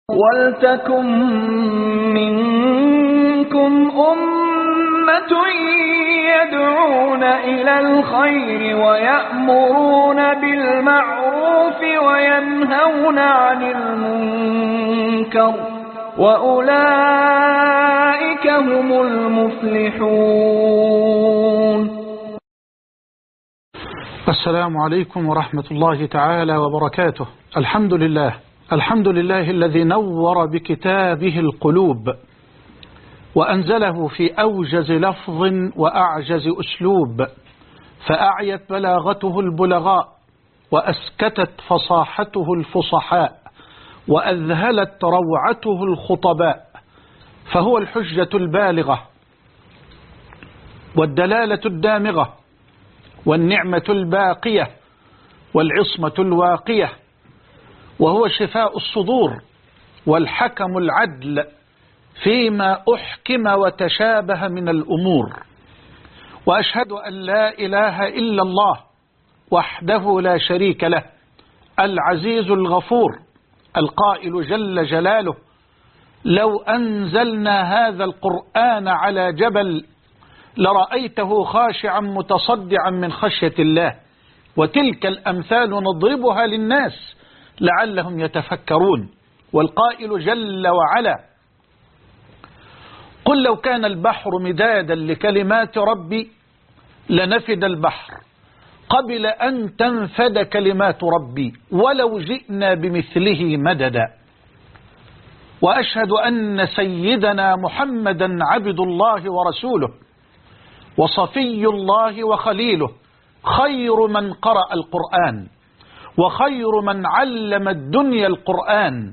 وَلْتَكُن مِّنكُمْ أُمَّةٌ يَدْعُونَ إِلَى الْخَيْرِ وَيَأْمُرُونَ بِالْمَعْرُوفِ وَيَنْهَوْنَ عَنِ الْمُنكَرِ وَأُولَئِكَ هُمُ الْمُفْلِحُونَ. السلام عليكم ورحمة الله تعالى وبركاته. الحمد لله الذي نور بكتابه القلوب وأنزله في أوجز لفظ وأعجز أسلوب، فأعيت بلاغته البلغاء وأسكتت فصاحته الفصحاء وأذهلت روعته الخطباء، فهو الحجة البالغة والدلالة الدامغة والنعمة الباقية والعصمة الواقية، وهو شفاء الصدور والحكم العدل فيما أحكم وتشابه من الأمور. وأشهد أن لا إله إلا الله وحده لا شريك له، العزيز الغفور القائل جل جلاله: لو أنزلنا هذا القرآن على جبل لرأيته خاشعا متصدعا من خشية الله، وتلك الأمثال نضربها للناس لعلهم يتفكرون. والقائل جل وعلا: قل لو كان البحر مدادا لكلمات ربي لنفد البحر قبل أن تنفد كلمات ربي ولو جئنا بمثله مددا. وأشهد أن سيدنا محمدا عبد الله ورسوله وصفي الله وخليله، خير من قرأ القرآن وخير من علم الدنيا القرآن،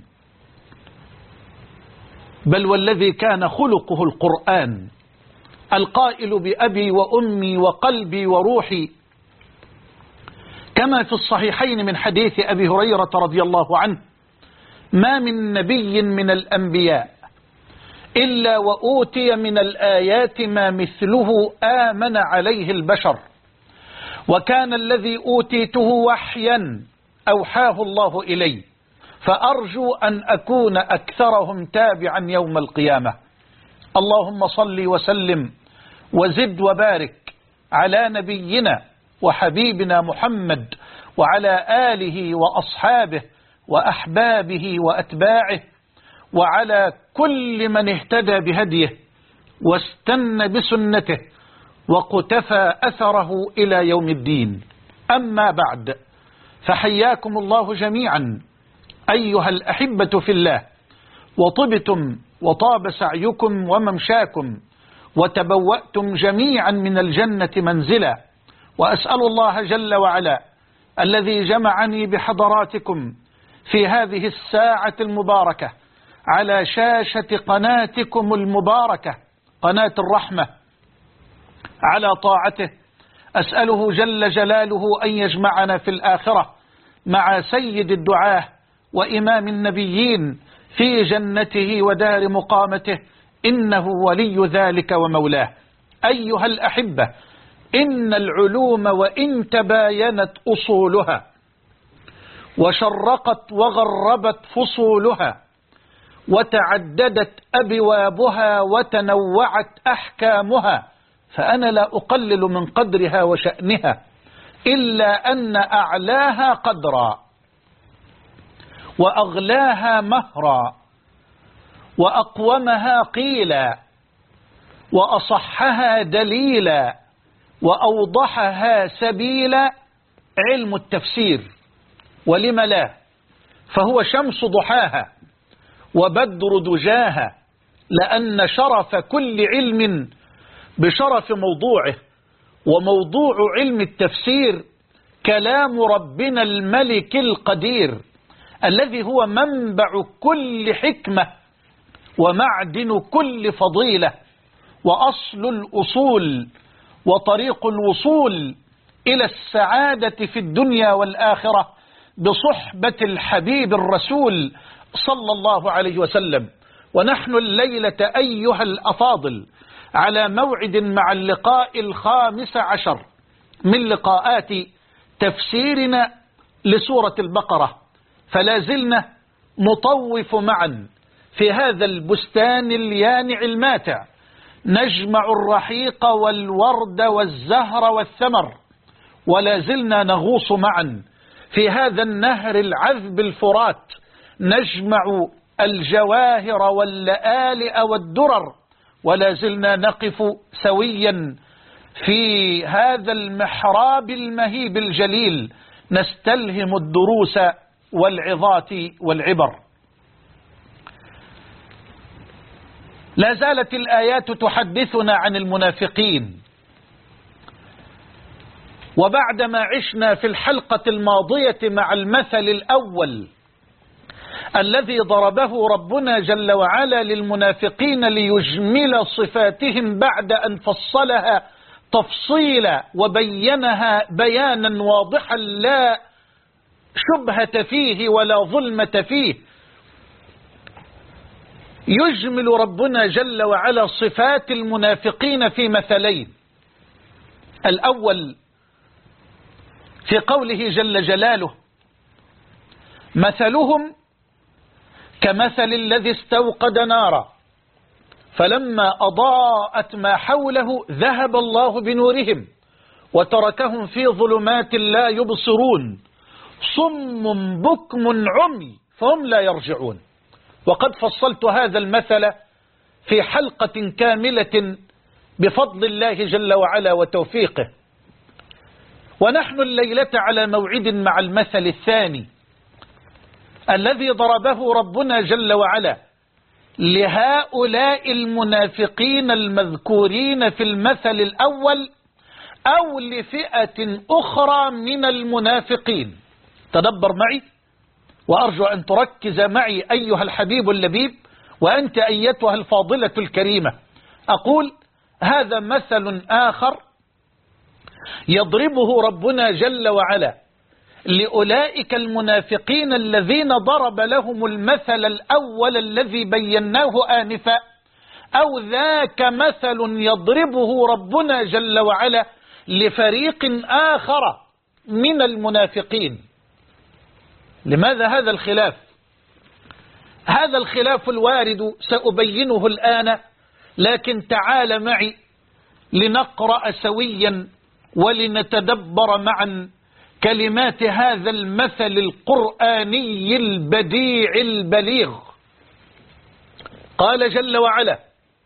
بل والذي كان خلقه القرآن، القائل بأبي وأمي وقلبي وروحي، كما في الصحيحين من حديث أبي هريرة رضي الله عنه: ما من نبي من الأنبياء إلا وأوتي من الآيات ما مثله آمن عليه البشر، وكان الذي أوتيته وحيا أوحاه الله إلي، فأرجو أن أكون أكثرهم تابعا يوم القيامة. اللهم صل وسلم وزد وبارك على نبينا وحبيبنا محمد وعلى آله وأصحابه وأحبابه وأتباعه وعلى كل من اهتدى بهديه واستنى بسنته وقتفى أثره إلى يوم الدين. أما بعد، فحياكم الله جميعا أيها الأحبة في الله، وطبتم وطاب سعيكم وممشاكم وتبوأتم جميعا من الجنة منزلا. وأسأل الله جل وعلا الذي جمعني بحضراتكم في هذه الساعة المباركة على شاشة قناتكم المباركة قناة الرحمة على طاعته، أسأله جل جلاله أن يجمعنا في الآخرة مع سيد الدعاة وإمام النبيين في جنته ودار مقامته، إنه ولي ذلك ومولاه. أيها الأحبة، إن العلوم وإن تباينت أصولها وشرقت وغربت فصولها وتعددت أبوابها وتنوعت أحكامها، فأنا لا أقلل من قدرها وشأنها، إلا أن أعلاها قدرا وأغلاها مهرا وأقومها قيلا وأصحها دليلا وأوضحها سبيلا علم التفسير. ولم لا؟ فهو شمس ضحاها وبدر دجاها، لأن شرف كل علم بشرف موضوعه، وموضوع علم التفسير كلام ربنا الملك القدير الذي هو منبع كل حكمة ومعدن كل فضيلة وأصل الأصول وطريق الوصول إلى السعادة في الدنيا والآخرة بصحبة الحبيب الرسول صلى الله عليه وسلم. ونحن الليلة أيها الأفاضل على موعد مع اللقاء 15 من لقاءات تفسيرنا لسورة البقرة، فلا زلنا نطوف معا في هذا البستان اليانع الماتع، نجمع الرحيق والورد والزهر والثمر، ولا زلنا نغوص معا في هذا النهر العذب الفرات، نجمع الجواهر واللآلئ والدرر، ولا زلنا نقف سويا في هذا المحراب المهيب الجليل، نستلهم الدروس والعظات والعبر. لا زالت الآيات تحدثنا عن المنافقين، وبعدما عشنا في الحلقة الماضية مع المثل الأول الذي ضربه ربنا جل وعلا للمنافقين ليجمل صفاتهم بعد أن فصلها تفصيلا وبينها بيانا واضحا لا شبهة فيه ولا ظلمة فيه، يجمل ربنا جل وعلا صفات المنافقين في مثلين. الأول في قوله جل جلاله: مثلهم كمثل الذي استوقد نارا فلما أضاءت ما حوله ذهب الله بنورهم وتركهم في ظلمات لا يبصرون صم بكم عمي فهم لا يرجعون. وقد فصلت هذا المثل في حلقة كاملة بفضل الله جل وعلا وتوفيقه، ونحن الليلة على موعد مع المثل الثاني الذي ضربه ربنا جل وعلا لهؤلاء المنافقين المذكورين في المثل الأول أو لفئة أخرى من المنافقين. تدبر معي وأرجو أن تركز معي أيها الحبيب اللبيب وأنت أيتها الفاضلة الكريمة. أقول هذا مثل آخر يضربه ربنا جل وعلا لأولئك المنافقين الذين ضرب لهم المثل الأول الذي بيناه آنفا، أو ذاك مثل يضربه ربنا جل وعلا لفريق آخر من المنافقين. لماذا هذا الخلاف؟ هذا الخلاف الوارد سأبينه الآن، لكن تعال معي لنقرأ سويا ولنتدبر معا كلمات هذا المثل القرآني البديع البليغ. قال جل وعلا: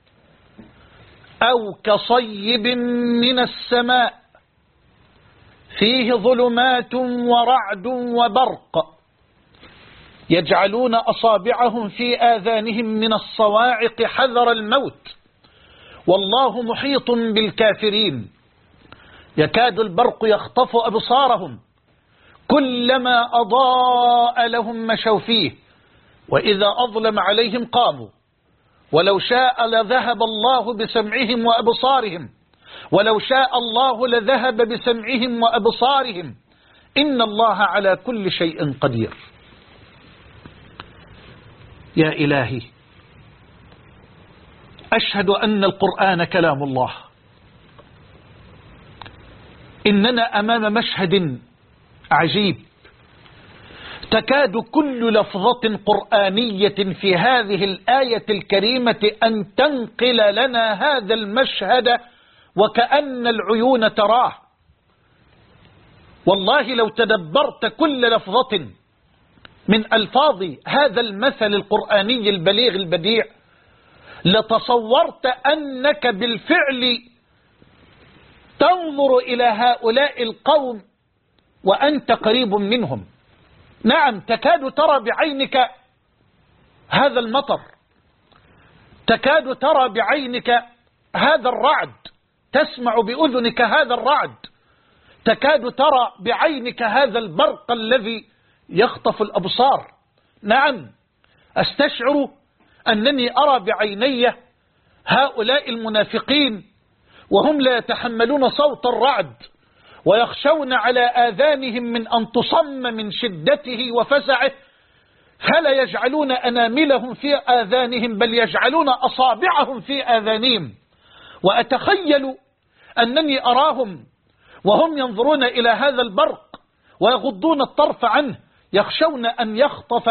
أو كصيب من السماء فيه ظلمات ورعد وبرق يجعلون أصابعهم في آذانهم من الصواعق حذر الموت والله محيط بالكافرين يكاد البرق يخطف أبصارهم كلما أضاء لهم مشوا فيه وإذا أظلم عليهم قاموا ولو شاء لذهب الله بسمعهم وأبصارهم ولو شاء الله لذهب بسمعهم وأبصارهم إن الله على كل شيء قدير. يا إلهي، أشهد أن القرآن كلام الله. إننا أمام مشهد عجيب، تكاد كل لفظة قرآنية في هذه الآية الكريمة أن تنقل لنا هذا المشهد وكأن العيون تراه. والله لو تدبرت كل لفظة من ألفاظ هذا المثل القرآني البليغ البديع لتصورت أنك بالفعل تنظر إلى هؤلاء القوم وأنت قريب منهم. نعم، تكاد ترى بعينك هذا المطر، تكاد ترى بعينك هذا الرعد، تسمع بأذنك هذا الرعد، تكاد ترى بعينك هذا البرق الذي يخطف الأبصار. نعم، أستشعر أنني أرى بعيني هؤلاء المنافقين وهم لا يتحملون صوت الرعد ويخشون على آذانهم من أن تصم من شدته وفزعه، فلا يجعلون أناملهم في آذانهم بل يجعلون أصابعهم في آذانهم. وأتخيل أنني أراهم وهم ينظرون إلى هذا البرق ويغضون الطرف عنه، يخشون أن يخطف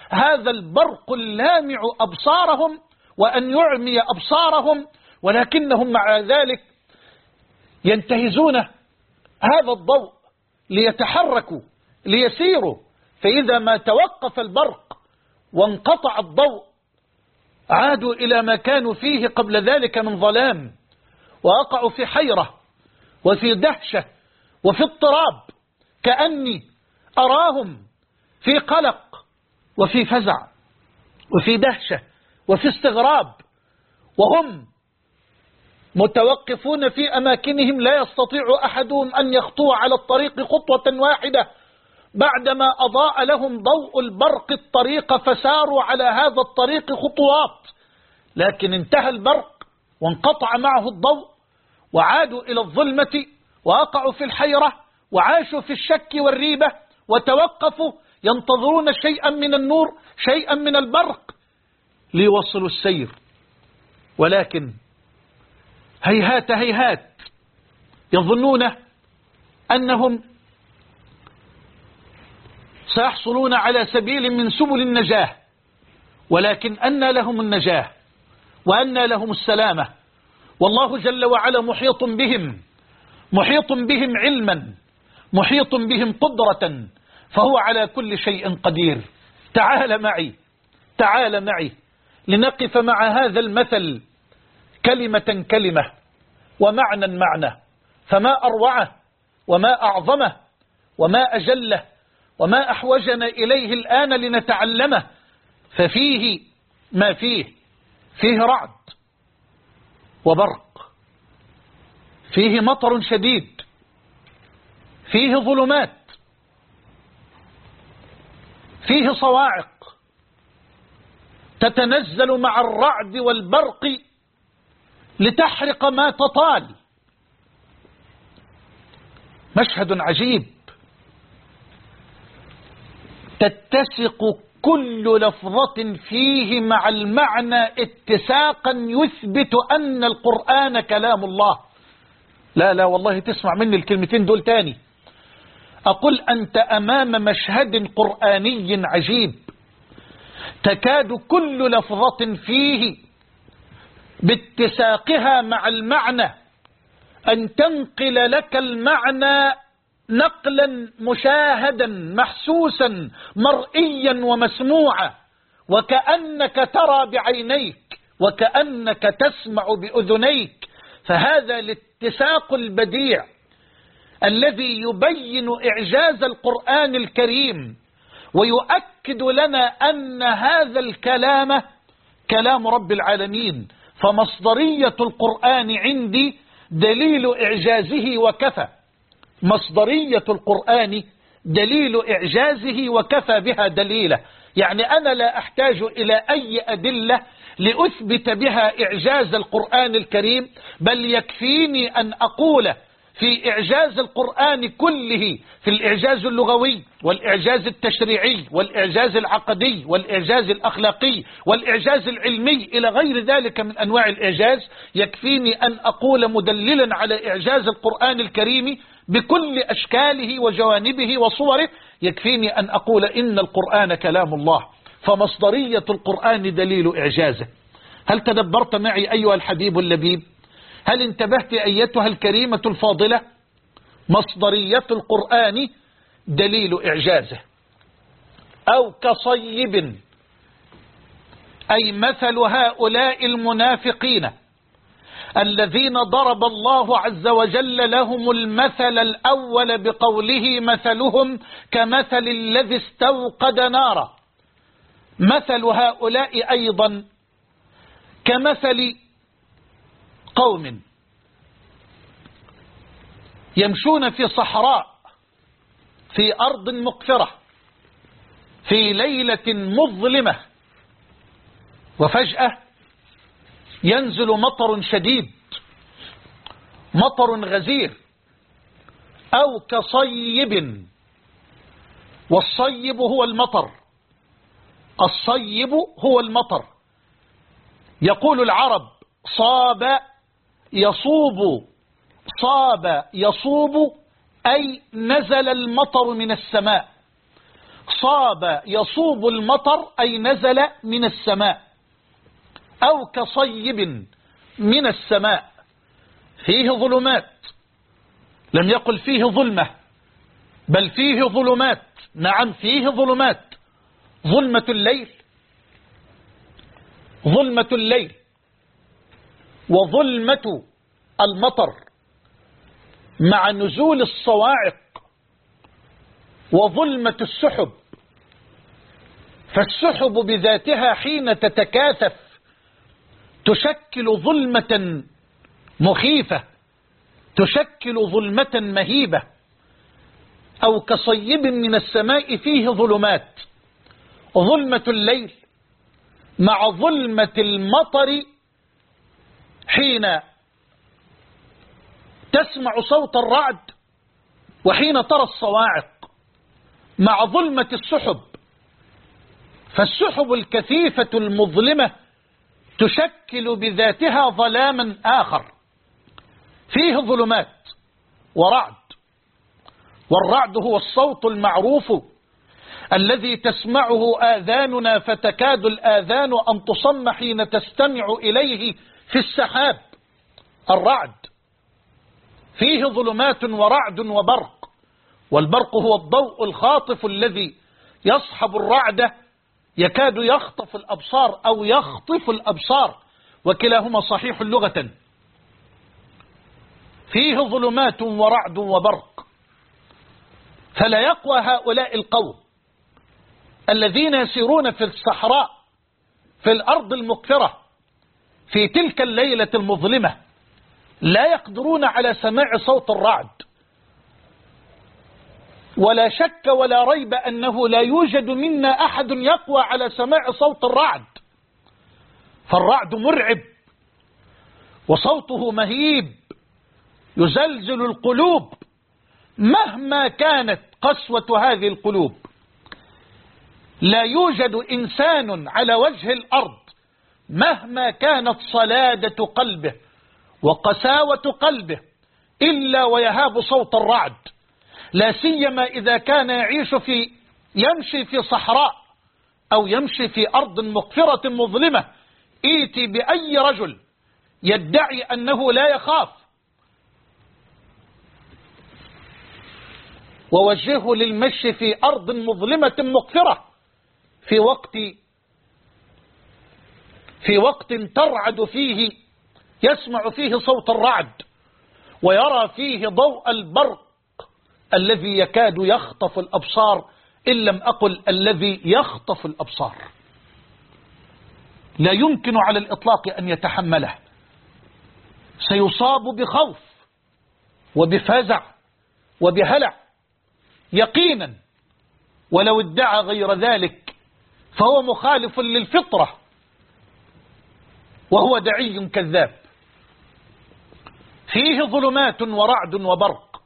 هذا البرق اللامع أبصارهم وأن يعمي أبصارهم، ولكنهم مع ذلك ينتهزون هذا الضوء ليتحركوا ليسيروا. فإذا ما توقف البرق وانقطع الضوء عادوا إلى ما كانوا فيه قبل ذلك من ظلام، ووقعوا في حيرة وفي دهشة وفي اضطراب، كأني أراهم في قلق وفي فزع وفي دهشة وفي استغراب، وهم متوقفون في أماكنهم لا يستطيع أحدهم أن يخطو على الطريق خطوة واحدة بعدما أضاء لهم ضوء البرق الطريق، فساروا على هذا الطريق خطوات، لكن انتهى البرق وانقطع معه الضوء وعادوا إلى الظلمة ووقعوا في الحيرة وعاشوا في الشك والريبة وتوقفوا ينتظرون شيئا من النور شيئا من البرق ليوصلوا السير. ولكن هيهات هيهات، يظنون أنهم سيحصلون على سبيل من سبل النجاة، ولكن أن لهم النجاة وأن لهم السلامة، والله جل وعلا محيط بهم، محيط بهم علما، محيط بهم قدرة، فهو على كل شيء قدير. تعال معي، تعال معي لنقف مع هذا المثل كلمة كلمة ومعنى معنى، فما أروعه وما أعظمه وما أجله وما أحوجنا إليه الآن لنتعلمه. ففيه ما فيه رعد وبرق، فيه مطر شديد، فيه ظلمات، فيه صواعق تتنزل مع الرعد والبرق لتحرق ما تطال. مشهد عجيب، تتسق كل لفظة فيه مع المعنى اتساقا يثبت أن القرآن كلام الله. لا والله تسمع مني الكلمتين دول تاني، أقول أنت أمام مشهد قرآني عجيب، تكاد كل لفظة فيه باتساقها مع المعنى أن تنقل لك المعنى نقلا مشاهدا محسوسا مرئيا ومسموعا، وكأنك ترى بعينيك وكأنك تسمع بأذنيك. فهذا الاتساق البديع الذي يبين إعجاز القرآن الكريم ويؤكد لنا أن هذا الكلام كلام رب العالمين. فمصدرية القرآن عندي دليل إعجازه وكفى، مصدرية القرآن دليل إعجازه وكفى بها دليلا. يعني أنا لا أحتاج إلى أي أدلة لأثبت بها إعجاز القرآن الكريم، بل يكفيني أن أقول في إعجاز القرآن كله، في الإعجاز اللغوي والإعجاز التشريعي والإعجاز العقدي والإعجاز الأخلاقي والإعجاز العلمي إلى غير ذلك من أنواع الإعجاز، يكفيني أن أقول مدللا على إعجاز القرآن الكريم بكل أشكاله وجوانبه وصوره، يكفيني أن أقول إن القرآن كلام الله. فمصدرية القرآن دليل إعجازه. هل تدبرت معي أيها الحبيب اللبيب؟ هل انتبهت أيتها الكريمة الفاضلة؟ مصدرية القرآن دليل إعجازه. أو كصيب، أي مثل هؤلاء المنافقين الذين ضرب الله عز وجل لهم المثل الأول بقوله مثلهم كمثل الذي استوقد نارا. مثل هؤلاء أيضا كمثل قوم يمشون في صحراء في أرض مقفرة في ليلة مظلمة، وفجأة ينزل مطر شديد، مطر غزير. أو كصيب، والصيب هو المطر، الصيب هو المطر. يقول العرب صاب يصوب، صاب يصوب أي نزل المطر من السماء. صاب يصوب المطر أي نزل من السماء، أو كصيب من السماء فيه ظلمات، لم يقل فيه ظلمة بل فيه ظلمات. نعم فيه ظلمات، ظلمة الليل، ظلمة الليل وظلمة المطر مع نزول الصواعق وظلمة السحب. فالسحب بذاتها حين تتكاثف تشكل ظلمة مخيفة، تشكل ظلمة مهيبة. أو كصيب من السماء فيه ظلمات، ظلمة الليل مع ظلمة المطر حين تسمع صوت الرعد وحين ترى الصواعق، مع ظلمة السحب. فالسحب الكثيفة المظلمة تشكل بذاتها ظلاما آخر فيه ظلمات ورعد. والرعد هو الصوت المعروف الذي تسمعه آذاننا فتكاد الآذان أن تصم حين تستمع إليه في السحاب. الرعد فيه ظلمات ورعد وبرق، والبرق هو الضوء الخاطف الذي يصحب الرعد يكاد يخطف الأبصار أو يخطف الأبصار، وكلاهما صحيح لغة. فيه ظلمات ورعد وبرق. فلا يقوى هؤلاء القوم الذين يسيرون في الصحراء في الأرض المقفرة في تلك الليلة المظلمة، لا يقدرون على سماع صوت الرعد. ولا شك ولا ريب أنه لا يوجد منا أحد يقوى على سماع صوت الرعد، فالرعد مرعب وصوته مهيب يزلزل القلوب مهما كانت قسوة هذه القلوب. لا يوجد إنسان على وجه الأرض مهما كانت صلادة قلبه وقساوة قلبه إلا ويهاب صوت الرعد، لا سيما إذا كان يمشي في صحراء أو يمشي في أرض مقفرة مظلمة. ائتي بأي رجل يدعي أنه لا يخاف ووجهه للمشي في أرض مظلمة مقفرة في وقت ترعد فيه، يسمع فيه صوت الرعد ويرى فيه ضوء البرق الذي يكاد يخطف الأبصار، إن لم أقل الذي يخطف الأبصار. لا يمكن على الإطلاق أن يتحمله، سيصاب بخوف وبفزع وبهلع يقينا، ولو ادعى غير ذلك فهو مخالف للفطرة وهو دعي كذاب. فيه ظلمات ورعد وبرق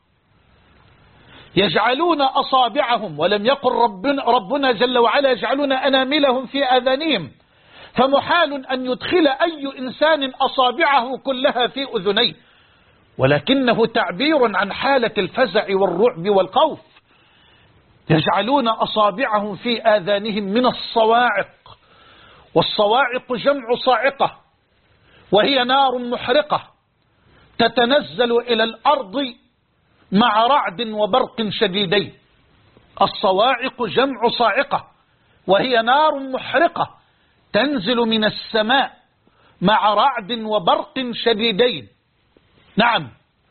يجعلون أصابعهم، ولم يقل ربنا جل وعلا يجعلون أناملهم في آذانهم، فمحال أن يدخل أي إنسان أصابعه كلها في أذنيه، ولكنه تعبير عن حالة الفزع والرعب والخوف. يجعلون أصابعهم في آذانهم من الصواعق، والصواعق جمع صاعقة، وهي نار محرقة تتنزل إلى الأرض مع رعد وبرق شديدين. الصواعق جمع صاعقة، وهي نار محرقة تنزل من السماء مع رعد وبرق شديدين. نعم،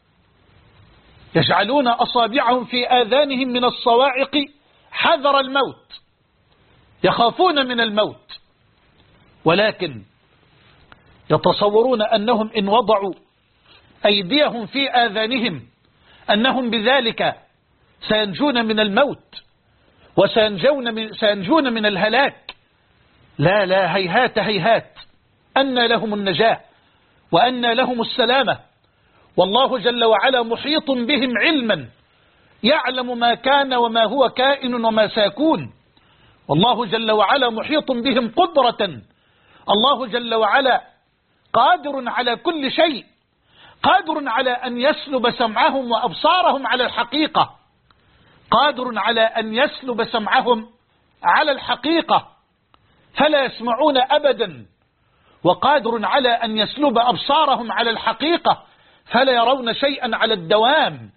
يجعلون أصابعهم في آذانهم من الصواعق حذر الموت، يخافون من الموت، ولكن يتصورون أنهم إن وضعوا أيديهم في آذانهم أنهم بذلك سينجون من الموت وسينجون من الهلاك. لا لا، هيهات هيهات، أن لهم النجاة وأن لهم السلامة. والله جل وعلا محيط بهم علما، يعلم ما كان وما هو كائن وما سيكون. والله جل وعلا محيط بهم قدرة. الله جل وعلا قادر على كل شيء، قادر على أن يسلب سمعهم وأبصارهم على الحقيقة، قادر على أن يسلب سمعهم على الحقيقة فلا يسمعون أبدا، وقادر على أن يسلب أبصارهم على الحقيقة فلا يرون شيئا على الدوام.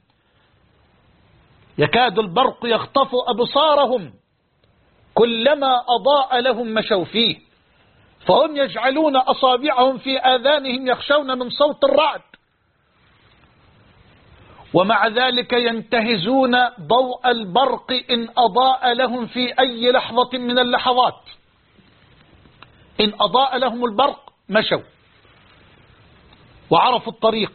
يكاد البرق يخطف أبصارهم كلما أضاء لهم مشوا فيه، فهم يجعلون أصابعهم في آذانهم يخشون من صوت الرعد، ومع ذلك ينتهزون ضوء البرق إن أضاء لهم في أي لحظة من اللحظات. إن أضاء لهم البرق مشوا وعرفوا الطريق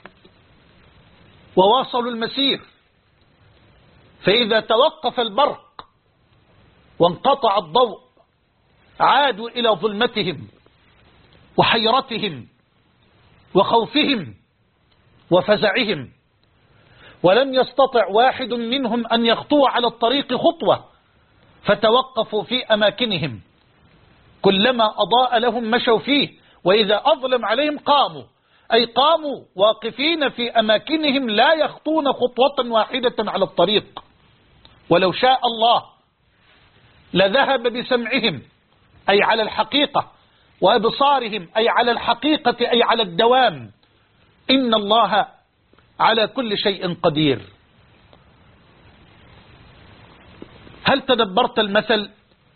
وواصلوا المسير، فإذا توقف البرق وانقطع الضوء عادوا إلى ظلمتهم وحيرتهم وخوفهم وفزعهم، ولم يستطع واحد منهم أن يخطو على الطريق خطوة، فتوقفوا في أماكنهم، كلما أضاء لهم مشوا فيه، وإذا أظلم عليهم قاموا، أي قاموا واقفين في أماكنهم لا يخطون خطوة واحدة على الطريق. ولو شاء الله لذهب بسمعهم أي على الحقيقة، وأبصارهم أي على الحقيقة أي على الدوام. إن الله على كل شيء قدير. هل تدبرت المثل؟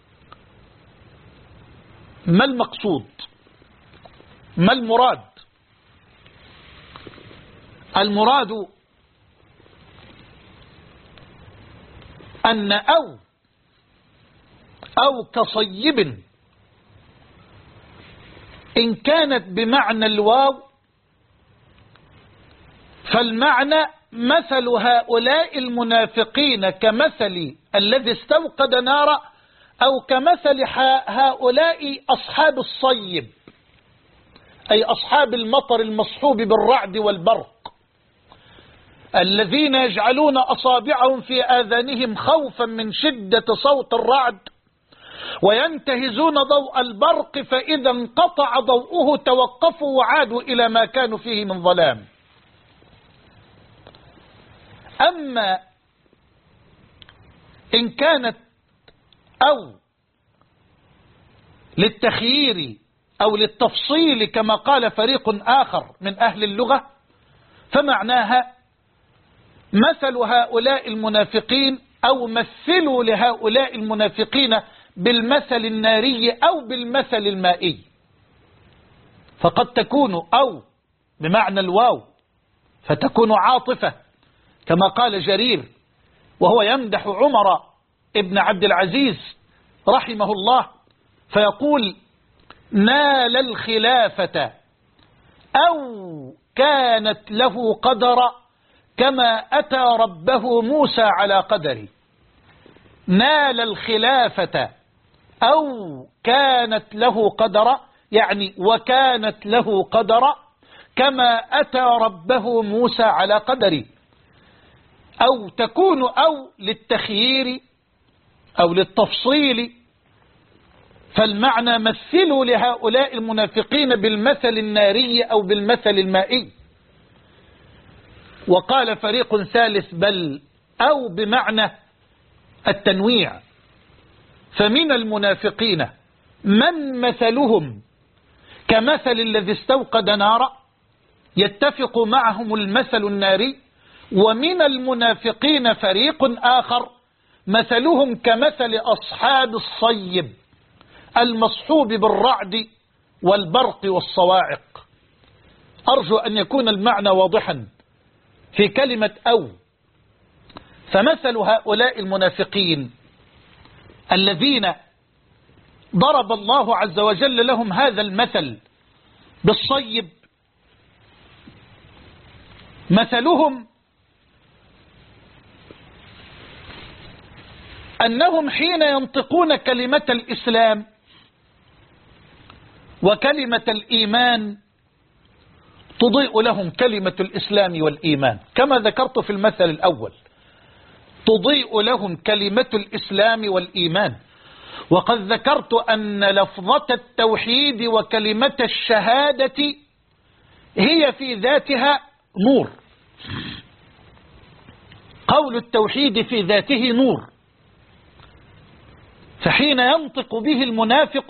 ما المقصود؟ ما المراد؟ المراد أن أو كصيب إن كانت بمعنى الواو فالمعنى مثل هؤلاء المنافقين كمثل الذي استوقد نارا، أو كمثل هؤلاء أصحاب الصيب أي أصحاب المطر المصحوب بالرعد والبرق، الذين يجعلون أصابعهم في آذانهم خوفا من شدة صوت الرعد، وينتهزون ضوء البرق، فإذا انقطع ضوءه توقفوا وعادوا إلى ما كانوا فيه من ظلام. أما إن كانت أو للتخيير أو للتفصيل كما قال فريق آخر من أهل اللغة، فمعناها مثل هؤلاء المنافقين أو مثلوا لهؤلاء المنافقين بالمثل الناري أو بالمثل المائي. فقد تكون أو بمعنى الواو فتكون عاطفة كما قال جرير وهو يمدح عمر ابن عبد العزيز رحمه الله، فيقول: نال الخلافة أو كانت له قدر كما أتى ربه موسى على قدره. نال الخلافة أو كانت له قدر، يعني وكانت له قدر كما أتى ربه موسى على قدره. أو تكون أو للتخيير أو للتفصيل، فالمعنى مثلوا لهؤلاء المنافقين بالمثل الناري أو بالمثل المائي. وقال فريق ثالث: بل أو بمعنى التنويع، فمن المنافقين من مثلهم كمثل الذي استوقد نارا يتفق معهم المثل الناري، ومن المنافقين فريق آخر مثلهم كمثل أصحاب الصيب المصحوب بالرعد والبرق والصواعق. أرجو أن يكون المعنى واضحا في كلمة أو. فمثل هؤلاء المنافقين الذين ضرب الله عز وجل لهم هذا المثل بالصيب، مثلهم أنهم حين ينطقون كلمة الإسلام وكلمة الإيمان تضيء لهم كلمة الإسلام والإيمان، كما ذكرت في المثل الأول، تضيء لهم كلمة الإسلام والإيمان. وقد ذكرت أن لفظة التوحيد وكلمة الشهادة هي في ذاتها نور. قول التوحيد في ذاته نور، فحين ينطق به المنافق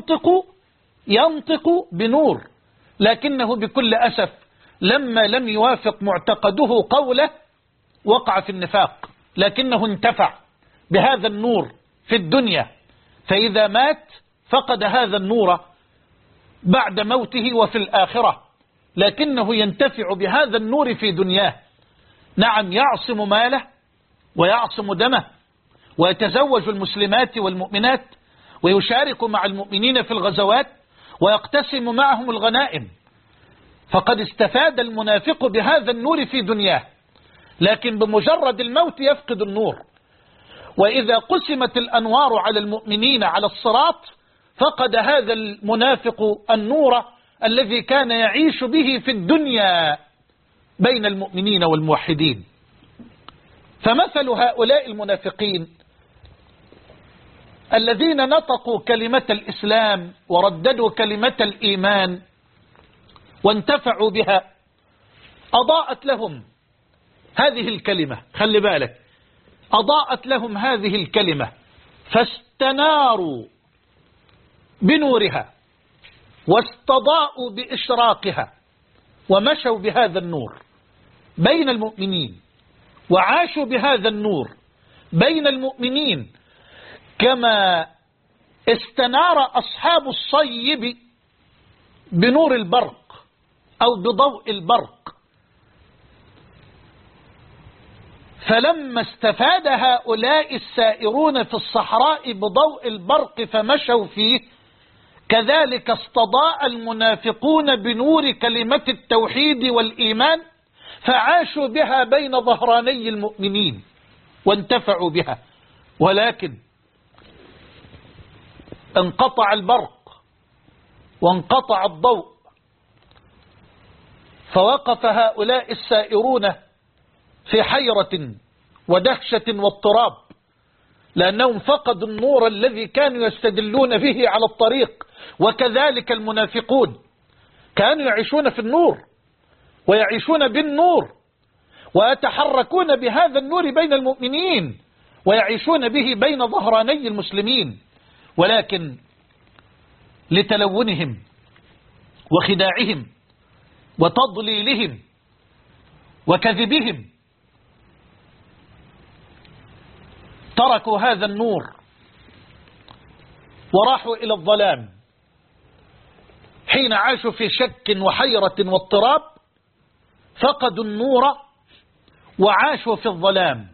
ينطق بنور، لكنه بكل أسف لما لم يوافق معتقده قوله وقع في النفاق، لكنه انتفع بهذا النور في الدنيا، فإذا مات فقد هذا النور بعد موته وفي الآخرة، لكنه ينتفع بهذا النور في دنياه. نعم، يعصم ماله ويعصم دمه ويتزوج المسلمات والمؤمنات ويشارك مع المؤمنين في الغزوات ويقتسم معهم الغنائم، فقد استفاد المنافق بهذا النور في دنياه، لكن بمجرد الموت يفقد النور. وإذا قسمت الأنوار على المؤمنين على الصراط فقد هذا المنافق النور الذي كان يعيش به في الدنيا بين المؤمنين والموحدين. فمثل هؤلاء المنافقين الذين نطقوا كلمة الإسلام ورددوا كلمة الإيمان وانتفعوا بها، أضاءت لهم هذه الكلمة، خلي بالك، أضاءت لهم هذه الكلمة فاستناروا بنورها واستضاءوا بإشراقها ومشوا بهذا النور بين المؤمنين وعاشوا بهذا النور بين المؤمنين، كما استنار أصحاب الصيب بنور البرق أو بضوء البرق. فلما استفاد هؤلاء السائرون في الصحراء بضوء البرق فمشوا فيه، كذلك استضاء المنافقون بنور كلمة التوحيد والإيمان فعاشوا بها بين ظهراني المؤمنين وانتفعوا بها، ولكن انقطع البرق وانقطع الضوء، فوقف هؤلاء السائرون في حيرة ودهشة واضطراب، لأنهم فقدوا النور الذي كانوا يستدلون به على الطريق. وكذلك المنافقون كانوا يعيشون في النور ويعيشون بالنور ويتحركون بهذا النور بين المؤمنين ويعيشون به بين ظهراني المسلمين، ولكن لتلونهم وخداعهم وتضليلهم وكذبهم تركوا هذا النور وراحوا إلى الظلام. حين عاشوا في شك وحيرة واضطراب فقدوا النور وعاشوا في الظلام.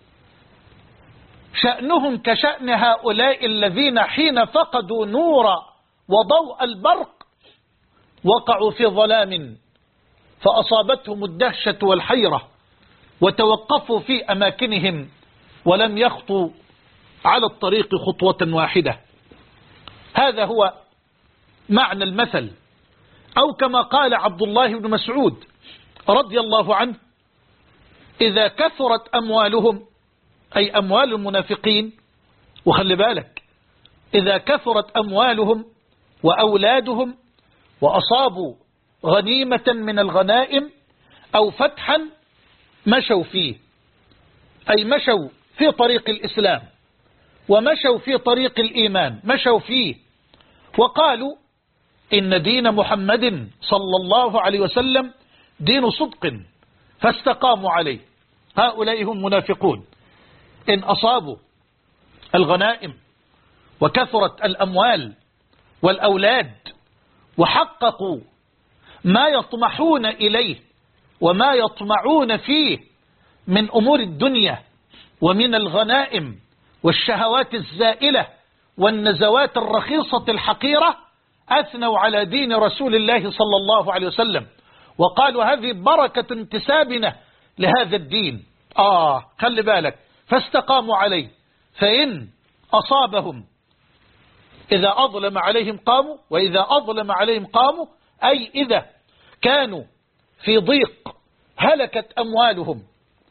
شأنهم كشأن هؤلاء الذين حين فقدوا نور وضوء البرق وقعوا في ظلام فأصابتهم الدهشة والحيرة وتوقفوا في أماكنهم ولم يخطوا على الطريق خطوة واحدة. هذا هو معنى المثل، أو كما قال عبد الله بن مسعود رضي الله عنه: إذا كثرت أموالهم، أي أموال المنافقين، وخلي بالك، إذا كثرت أموالهم وأولادهم وأصابوا غنيمة من الغنائم أو فتحا مشوا فيه، أي مشوا في طريق الإسلام ومشوا في طريق الإيمان، مشوا فيه وقالوا إن دين محمد صلى الله عليه وسلم دين صدق فاستقاموا عليه. هؤلاء هم منافقون. إن أصابوا الغنائم وكثرت الأموال والأولاد وحققوا ما يطمحون إليه وما يطمعون فيه من أمور الدنيا ومن الغنائم والشهوات الزائلة والنزوات الرخيصة الحقيرة، أثنوا على دين رسول الله صلى الله عليه وسلم وقالوا هذه بركة انتسابنا لهذا الدين. خلي بالك، فاستقاموا عليه. فإن أصابهم، إذا أظلم عليهم قاموا، وإذا أظلم عليهم قاموا، أي إذا كانوا في ضيق هلكت أموالهم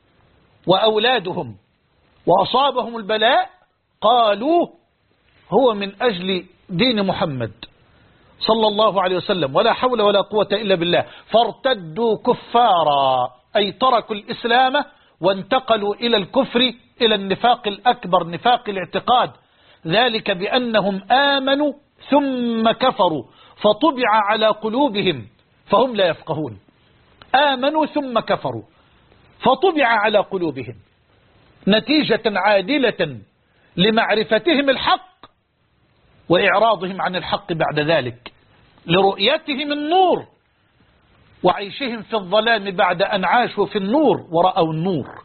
وأولادهم وأصابهم البلاء قالوا هو من أجل دين محمد صلى الله عليه وسلم ولا حول ولا قوة إلا بالله، فارتدوا كفارا، أي تركوا الإسلام وانتقلوا إلى الكفر، إلى النفاق الأكبر، نفاق الاعتقاد. ذلك بأنهم آمنوا ثم كفروا فطبع على قلوبهم فهم لا يفقهون. آمنوا ثم كفروا فطبع على قلوبهم نتيجة عادلة لمعرفتهم الحق وإعراضهم عن الحق بعد ذلك، لرؤيتهم النور وعيشهم في الظلام بعد أن عاشوا في النور ورأوا النور.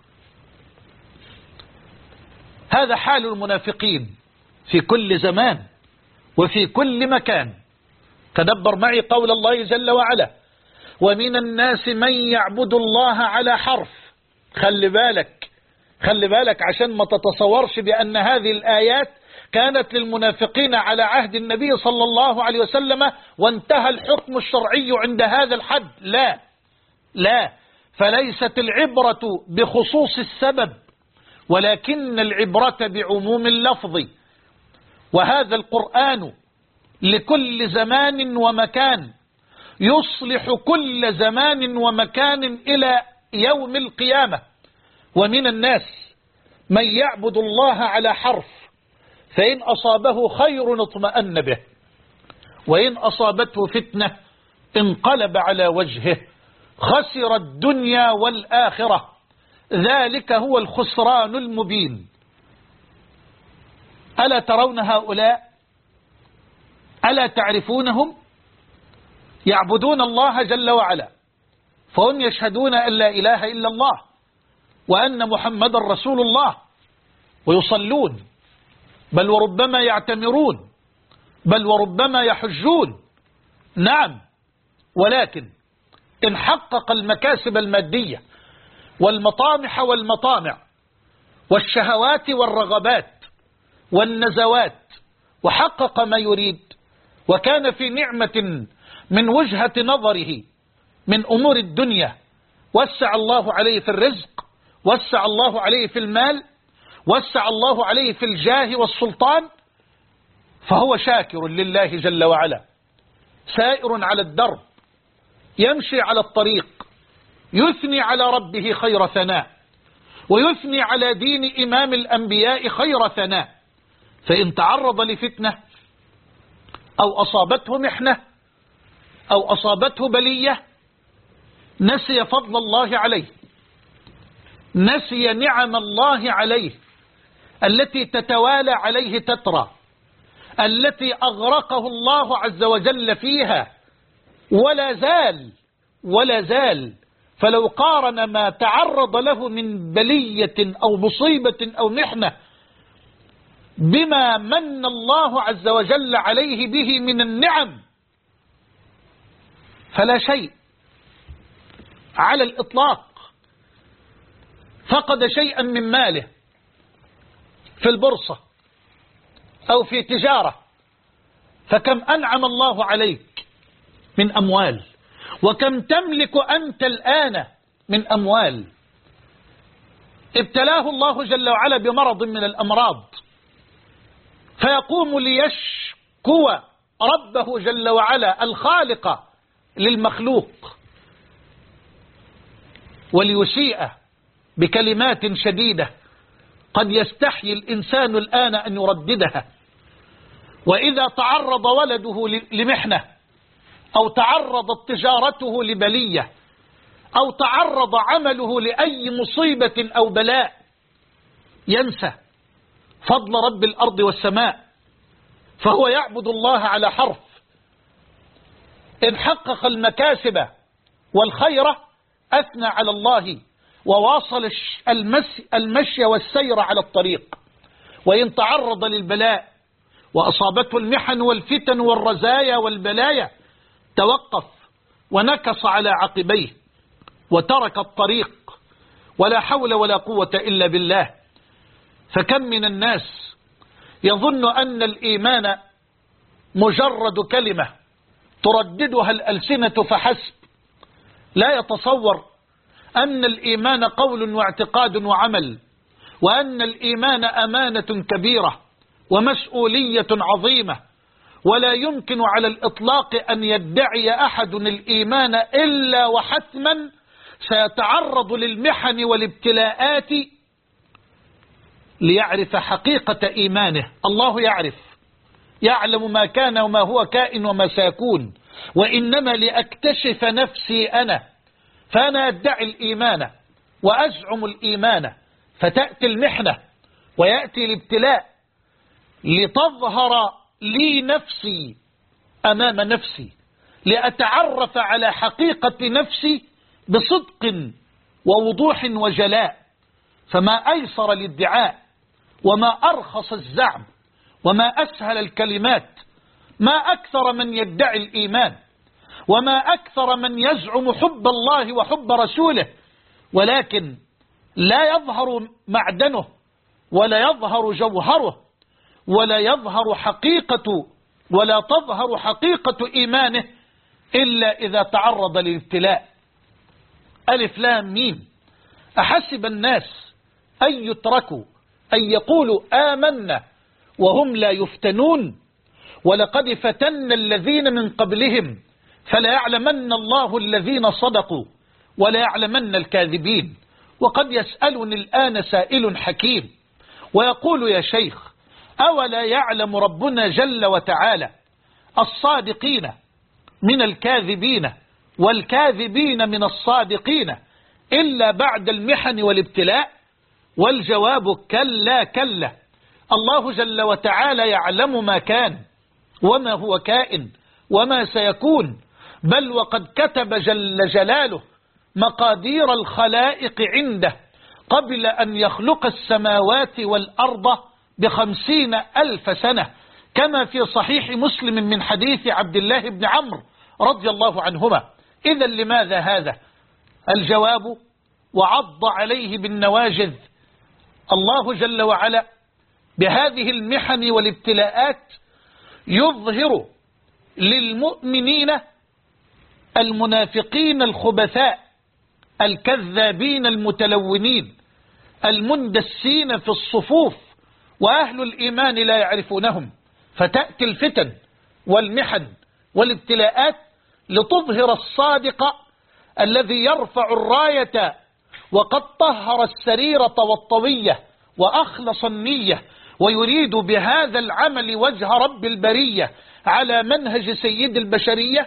هذا حال المنافقين في كل زمان وفي كل مكان. تدبر معي قول الله جل وعلا: ومن الناس من يعبد الله على حرف. خلي بالك عشان ما تتصورش بأن هذه الآيات كانت للمنافقين على عهد النبي صلى الله عليه وسلم وانتهى الحكم الشرعي عند هذا الحد. لا، فليست العبرة بخصوص السبب ولكن العبرة بعموم اللفظ. وهذا القرآن لكل زمان ومكان، يصلح كل زمان ومكان إلى يوم القيامة. ومن الناس من يعبد الله على حرف، فإن أصابه خير اطمأن به وإن أصابته فتنة انقلب على وجهه خسر الدنيا والآخرة ذلك هو الخسران المبين. ألا ترون هؤلاء؟ ألا تعرفونهم؟ يعبدون الله جل وعلا، فهم يشهدون أن لا إله إلا الله وأن محمد رسول الله، ويصلون، بل وربما يعتمرون، بل وربما يحجون. نعم، ولكن إن حقق المكاسب المادية والمطامح والمطامع والشهوات والرغبات والنزوات وحقق ما يريد وكان في نعمة من وجهة نظره من أمور الدنيا، وسع الله عليه في الرزق، وسع الله عليه في المال، وسع الله عليه في الجاه والسلطان، فهو شاكر لله جل وعلا، سائر على الدرب، يمشي على الطريق، يثني على ربه خير ثناء، ويثني على دين إمام الأنبياء خير ثناء. فإن تعرض لفتنة أو أصابته محنة أو أصابته بلية نسي فضل الله عليه، نسي نعم الله عليه التي تتوالى عليه تترى، التي أغرقه الله عز وجل فيها ولا زال. فلو قارن ما تعرض له من بلية أو مصيبة أو محنة بما من الله عز وجل عليه به من النعم فلا شيء على الإطلاق. فقد شيئا من ماله في البورصة أو في تجارة، فكم أنعم الله عليك من أموال، وكم تملك أنت الآن من أموال. ابتلاه الله جل وعلا بمرض من الأمراض فيقوم ليشكو ربه جل وعلا الخالق للمخلوق وليسيء بكلمات شديدة قد يستحيي الإنسان الآن أن يرددها. وإذا تعرض ولده لمحنة أو تعرضت تجارته لبلية أو تعرض عمله لأي مصيبة أو بلاء ينسى فضل رب الأرض والسماء، فهو يعبد الله على حرف. إن حقق المكاسب والخير أثنى على الله وواصل المشي والسير على الطريق. وإن تعرض للبلاء وأصابته المحن والفتن والرزايا والبلايا توقف ونكص على عقبيه وترك الطريق، ولا حول ولا قوة إلا بالله. فكم من الناس يظن أن الإيمان مجرد كلمة ترددها الألسنة فحسب، لا يتصور أن الإيمان قول واعتقاد وعمل، وأن الإيمان أمانة كبيرة ومسؤولية عظيمة، ولا يمكن على الإطلاق أن يدعي أحد الإيمان إلا وحتما سيتعرض للمحن والابتلاءات ليعرف حقيقة إيمانه. الله يعلم ما كان وما هو كائن وما سيكون، وإنما لأكتشف نفسي أنا، فأنا أدعي الإيمان وأزعم الإيمان، فتأتي المحنة ويأتي الابتلاء لتظهر لي نفسي أمام نفسي، لأتعرف على حقيقة نفسي بصدق ووضوح وجلاء. فما أيسر الادعاء وما أرخص الزعم وما أسهل الكلمات، ما أكثر من يدعي الإيمان وما أكثر من يزعم حب الله وحب رسوله، ولكن لا يظهر معدنه ولا يظهر جوهره ولا يظهر حقيقة ولا تظهر حقيقة إيمانه إلا إذا تعرض للابتلاء. ألف لام ميم. أحسب الناس أن يتركوا أن يقولوا آمنا وهم لا يفتنون، ولقد فتنا الذين من قبلهم فلا يعلمن الله الذين صدقوا ولا يعلمن الكاذبين. وقد يسألني الآن سائل حكيم ويقول يا شيخ، أولا يعلم ربنا جل وتعالى الصادقين من الكاذبين والكاذبين من الصادقين إلا بعد المحن والابتلاء؟ والجواب كلا كلا. الله جل وتعالى يعلم ما كان وما هو كائن وما سيكون، بل وقد كتب جل جلاله مقادير الخلائق عنده قبل أن يخلق السماوات والأرض ب50,000 سنة، كما في صحيح مسلم من حديث عبد الله بن عمرو رضي الله عنهما. إذا لماذا هذا؟ الجواب وعض عليه بالنواجذ الله جل وعلا بهذه المحن والابتلاءات يظهر للمؤمنين المنافقين الخبثاء الكذابين المتلونين المندسين في الصفوف وأهل الإيمان لا يعرفونهم، فتأتي الفتن والمحن والابتلاءات لتظهر الصادق الذي يرفع الراية وقد طهر السريرة والطوية وأخلص النية ويريد بهذا العمل وجه رب البرية على منهج سيد البشرية،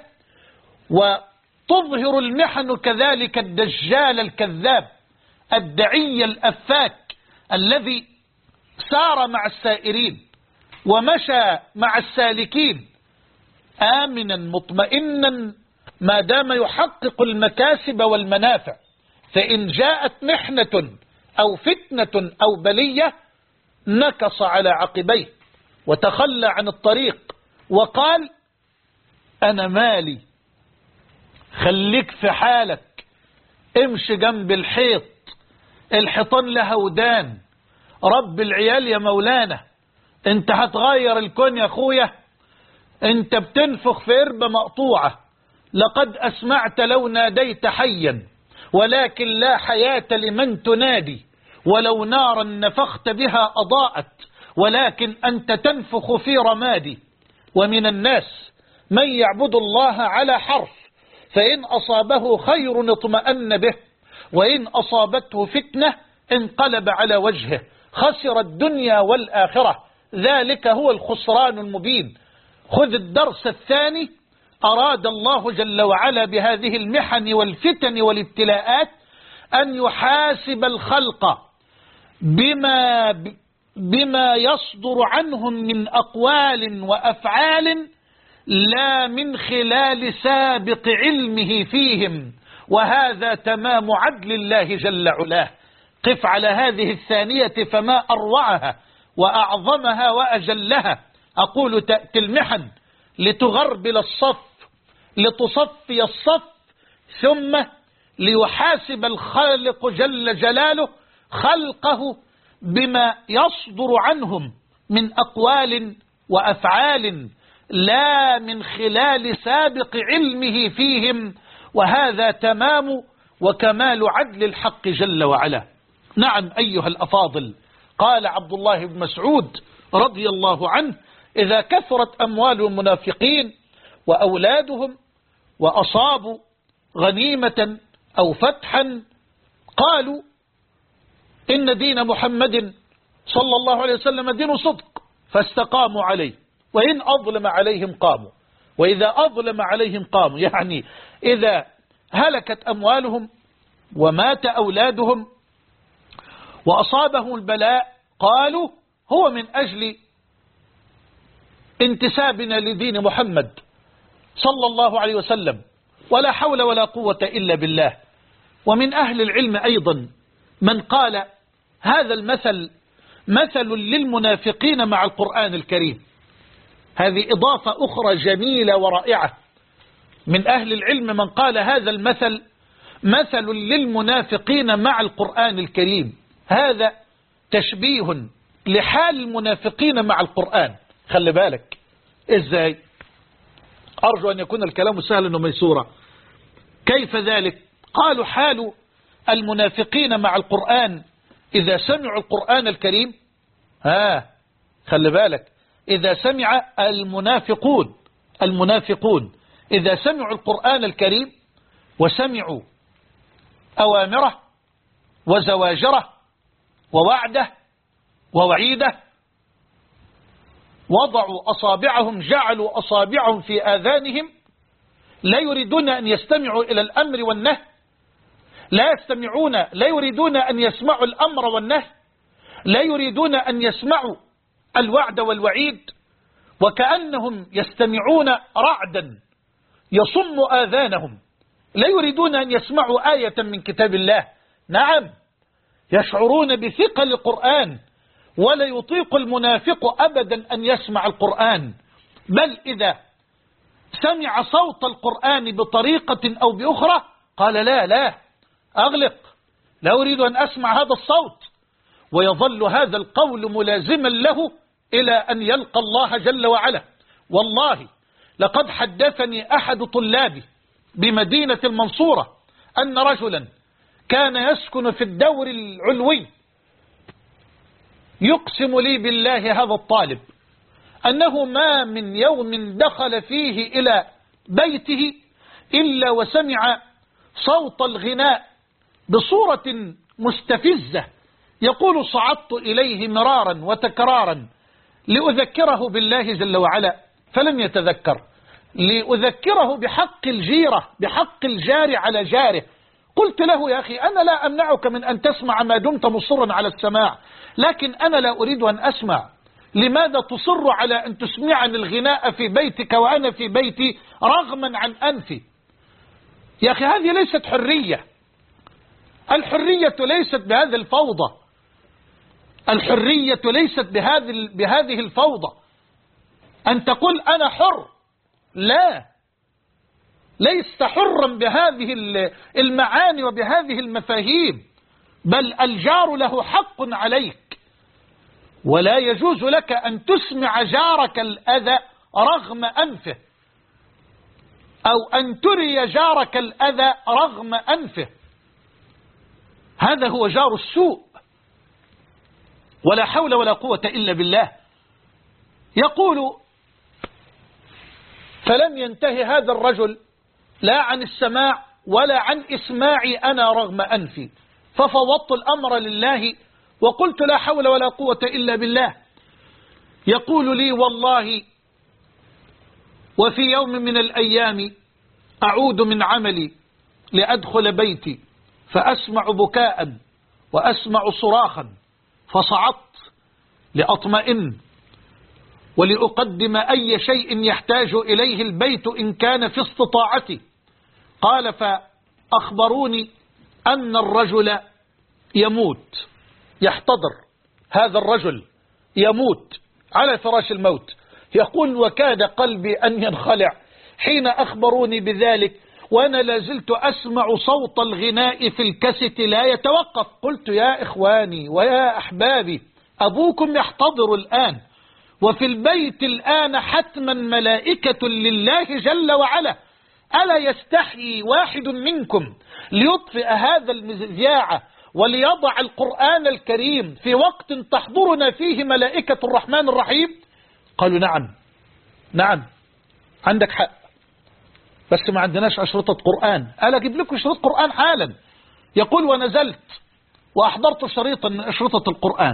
وتظهر المحن كذلك الدجال الكذاب الدعي الأفاك الذي سار مع السائرين ومشى مع السالكين آمنا مطمئنا ما دام يحقق المكاسب والمنافع، فإن جاءت محنة أو فتنة أو بلية نكص على عقبيه وتخلى عن الطريق وقال أنا مالي، خليك في حالك، امشي جنب الحيط، الحيطان لها ودان، رب العيال يا مولانا، انت هتغير الكون يا اخويا، انت بتنفخ في قربة مقطوعة، لقد أسمعت لو ناديت حيا ولكن لا حياة لمن تنادي، ولو نارا نفخت بها أضاءت ولكن أنت تنفخ في رمادي. ومن الناس من يعبد الله على حرف، فإن أصابه خير اطمأن به وإن أصابته فتنة انقلب على وجهه خسر الدنيا والآخرة، ذلك هو الخسران المبين. خذ الدرس الثاني. أراد الله جل وعلا بهذه المحن والفتن والابتلاءات أن يحاسب الخلق بما يصدر عنهم من أقوال وأفعال لا من خلال سابق علمه فيهم، وهذا تمام عدل الله جل علاه. قف على هذه الثانية فما أروعها وأعظمها وأجلها. أقول تأتي المحن لتغربل الصف، لتصفي الصف، ثم ليحاسب الخالق جل جلاله خلقه بما يصدر عنهم من أقوال وأفعال لا من خلال سابق علمه فيهم، وهذا تمام وكمال عدل الحق جل وعلا. نعم أيها الأفاضل، قال عبد الله بن مسعود رضي الله عنه: إذا كثرت أموال المنافقين وأولادهم وأصابوا غنيمة أو فتحا قالوا إن دين محمد صلى الله عليه وسلم دين صدق فاستقاموا عليه، وإن أظلم عليهم قاموا، وإذا أظلم عليهم قاموا، يعني إذا هلكت أموالهم ومات أولادهم وأصابهم البلاء قالوا هو من أجل انتسابنا لدين محمد صلى الله عليه وسلم، ولا حول ولا قوة إلا بالله. ومن أهل العلم أيضا من قال هذا المثل مثل للمنافقين مع القرآن الكريم. هذه إضافة أخرى جميلة ورائعة. من أهل العلم من قال هذا المثل مثل للمنافقين مع القرآن الكريم، هذا تشبيه لحال المنافقين مع القرآن. خلي بالك إزاي؟ أرجو أن يكون الكلام سهلا وميسورا. كيف ذلك؟ قالوا حال المنافقين مع القرآن إذا سمعوا القرآن الكريم، خلي بالك، إذا سمع المنافقون إذا سمعوا القرآن الكريم وسمعوا أوامره وزواجره ووعده ووعيده جعلوا أصابعهم في آذانهم، لا يريدون أن يستمعوا إلى الأمر والنهي، لا يريدون أن يسمعوا الأمر والنهي، لا يريدون أن يسمعوا الوعد والوعيد، وكأنهم يستمعون رعدا يصم آذانهم، لا يريدون أن يسمعوا آية من كتاب الله. نعم، يشعرون بثقل القرآن، ولا يطيق المنافق أبدا أن يسمع القرآن، بل إذا سمع صوت القرآن بطريقة أو بأخرى قال لا أغلق، لا أريد أن أسمع هذا الصوت، ويظل هذا القول ملازما له إلى أن يلقى الله جل وعلا. والله لقد حدثني أحد طلابي بمدينة المنصورة أن رجلا كان يسكن في الدور العلوي، يقسم لي بالله هذا الطالب أنه ما من يوم دخل فيه إلى بيته إلا وسمع صوت الغناء بصورة مستفزة. يقول صعدت إليه مرارا وتكرارا لأذكره بالله جل وعلا فلم يتذكر، لأذكره بحق الجيرة، بحق الجار على جاره. قلت له يا أخي أنا لا أمنعك من أن تسمع ما دمت مصرا على السماع، لكن أنا لا أريد أن أسمع. لماذا تصر على أن تسمعني الغناء في بيتك وأنا في بيتي رغما عن أنفي؟ يا أخي هذه ليست حرية. الحرية ليست بهذه الفوضى، الحرية ليست بهذه الفوضى أن تقول أنا حر. لا، ليس حرا بهذه المعاني وبهذه المفاهيم، بل الجار له حق عليك، ولا يجوز لك أن تسمع جارك الأذى رغم أنفه، أو أن تري جارك الأذى رغم أنفه. هذا هو جار السوء، ولا حول ولا قوة إلا بالله. يقول فلم ينتهي هذا الرجل لا عن السماع ولا عن إسماعي أنا رغم أنفي، ففوضت الأمر لله وقلت لا حول ولا قوة إلا بالله. يقول لي والله وفي يوم من الأيام أعود من عملي لأدخل بيتي فأسمع بكاء وأسمع صراخا، فصعدت لأطمئن ولأقدم أي شيء يحتاج إليه البيت إن كان في استطاعتي. قال فأخبروني أن الرجل يموت، يحتضر، هذا الرجل يموت على فراش الموت. يقول وكاد قلبي أن ينخلع حين أخبروني بذلك، وأنا لازلت أسمع صوت الغناء في الكاسيت لا يتوقف. قلت يا إخواني ويا أحبابي، أبوكم يحتضر الآن، وفي البيت الآن حتما ملائكة لله جل وعلا، ألا يستحيي واحد منكم ليطفئ هذا المذياع وليضع القرآن الكريم في وقت تحضرنا فيه ملائكة الرحمن الرحيم؟ قالوا نعم عندك حق، بس ما عندناش أشرطة قرآن. قال أجيب لكم شريط قرآن حالا. يقول ونزلت وأحضرت شريطا من أشرطة القرآن،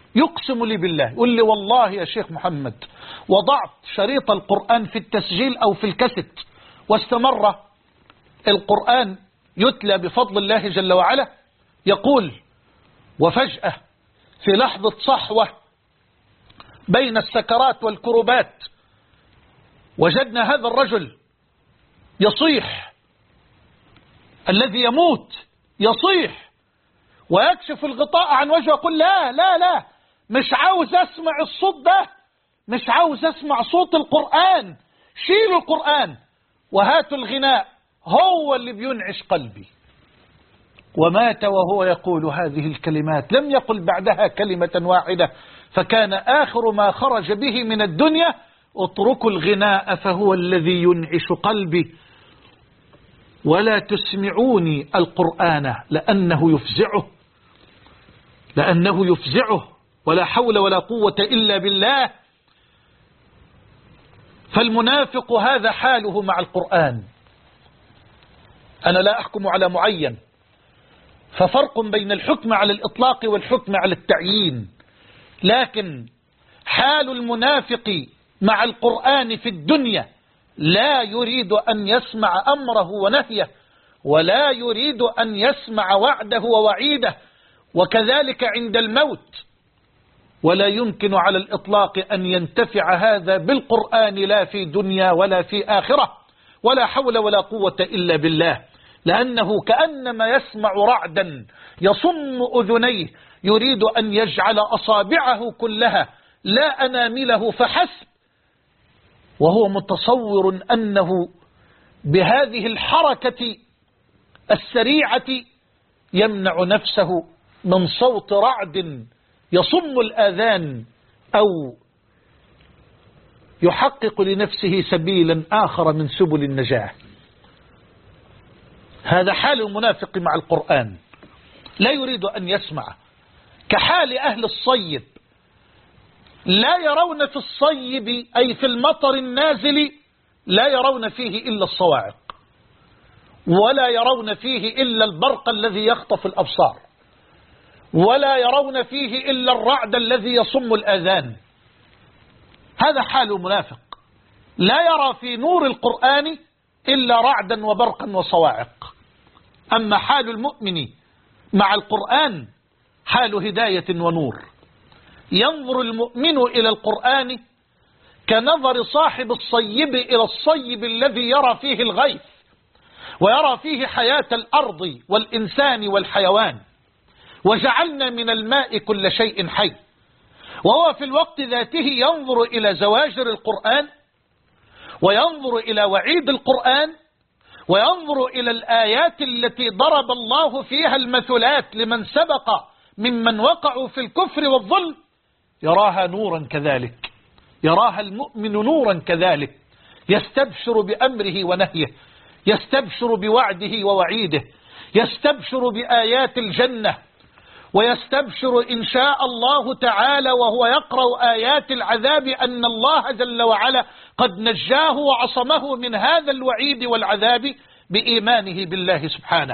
يقسم لي بالله، يقول لي والله يا شيخ محمد وضعت شريط القرآن في التسجيل أو في الكاسيت واستمر القرآن يتلى بفضل الله جل وعلا، يقول وفجأة في لحظة صحوة بين السكرات والكربات وجدنا هذا الرجل يصيح، الذي يموت يصيح ويكشف الغطاء عن وجهه، يقول لا لا لا، مش عاوز اسمع الصوت ده، مش عاوز اسمع صوت القرآن، شيلوا القرآن وهاتوا الغناء، هو اللي بينعش قلبي. ومات وهو يقول هذه الكلمات، لم يقل بعدها كلمة واحدة، فكان آخر ما خرج به من الدنيا اتركوا الغناء فهو الذي ينعش قلبي، ولا تسمعوني القرآن لأنه يفزعه ولا حول ولا قوة إلا بالله. فالمنافق هذا حاله مع القرآن. أنا لا أحكم على معين، ففرق بين الحكم على الإطلاق والحكم على التعيين، لكن حال المنافق مع القرآن في الدنيا لا يريد أن يسمع أمره ونهيه، ولا يريد أن يسمع وعده ووعيده، وكذلك عند الموت، ولا يمكن على الإطلاق أن ينتفع هذا بالقرآن لا في دنيا ولا في آخرة، ولا حول ولا قوة إلا بالله، لأنه كأنما يسمع رعدا يصم أذنيه، يريد أن يجعل أصابعه كلها لا أنامله فحسب، وهو متصور أنه بهذه الحركة السريعة يمنع نفسه من صوت رعد يصم الآذان، أو يحقق لنفسه سبيلا آخر من سبل النجاة. هذا حال المنافق مع القرآن، لا يريد أن يسمع، كحال أهل الصيب، لا يرون في الصيب أي في المطر النازل لا يرون فيه إلا الصواعق، ولا يرون فيه إلا البرق الذي يخطف الأبصار، ولا يرون فيه إلا الرعد الذي يصم الآذان. هذا حال المنافق، لا يرى في نور القرآن إلا رعدا وبرقا وصواعق. أما حال المؤمن مع القرآن حال هداية ونور، ينظر المؤمن إلى القرآن كنظر صاحب الصيب إلى الصيب الذي يرى فيه الغيث، ويرى فيه حياة الأرض والإنسان والحيوان، وجعلنا من الماء كل شيء حي. وهو في الوقت ذاته ينظر إلى زواجر القرآن، وينظر إلى وعيد القرآن، وينظر إلى الآيات التي ضرب الله فيها المثلات لمن سبق ممن وقعوا في الكفر والظلم، يراها نورا كذلك، يراها المؤمن نورا كذلك، يستبشر بأمره ونهيه، يستبشر بوعده ووعيده، يستبشر بآيات الجنة، ويستبشر إن شاء الله تعالى وهو يقرأ آيات العذاب أن الله جل وعلا قد نجاه وعصمه من هذا الوعيد والعذاب بإيمانه بالله سبحانه.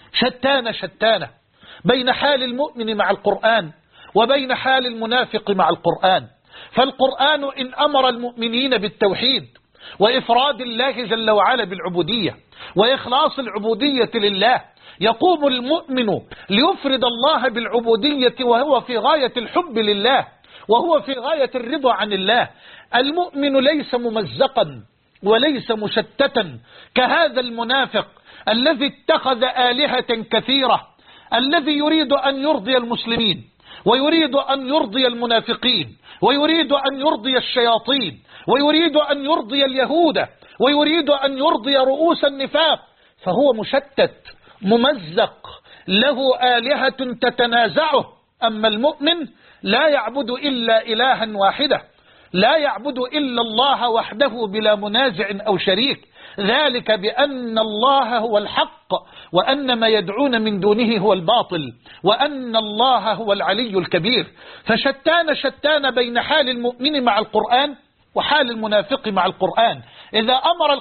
شتان بين حال المؤمن مع القرآن وبين حال المنافق مع القرآن. فالقرآن إن أمر المؤمنين بالتوحيد وإفراد الله جل وعلا بالعبودية وإخلاص العبودية لله، يقوم المؤمن ليفرد الله بالعبودية وهو في غاية الحب لله، وهو في غاية الرضا عن الله. المؤمن ليس ممزقا وليس مشتتا كهذا المنافق الذي اتخذ آلهة كثيرة، الذي يريد أن يرضي المسلمين، ويريد أن يرضي المنافقين، ويريد أن يرضي الشياطين، ويريد أن يرضي اليهود، ويريد أن يرضي رؤوس النفاق، فهو مشتت ممزق له آلهة تتنازعه. أما المؤمن لا يعبد إلا إلها واحدة، لا يعبد إلا الله وحده بلا منازع أو شريك، ذلك بأن الله هو الحق وأن ما يدعون من دونه هو الباطل وأن الله هو العلي الكبير. فشتان بين حال المؤمن مع القرآن وحال المنافق مع القرآن. إذا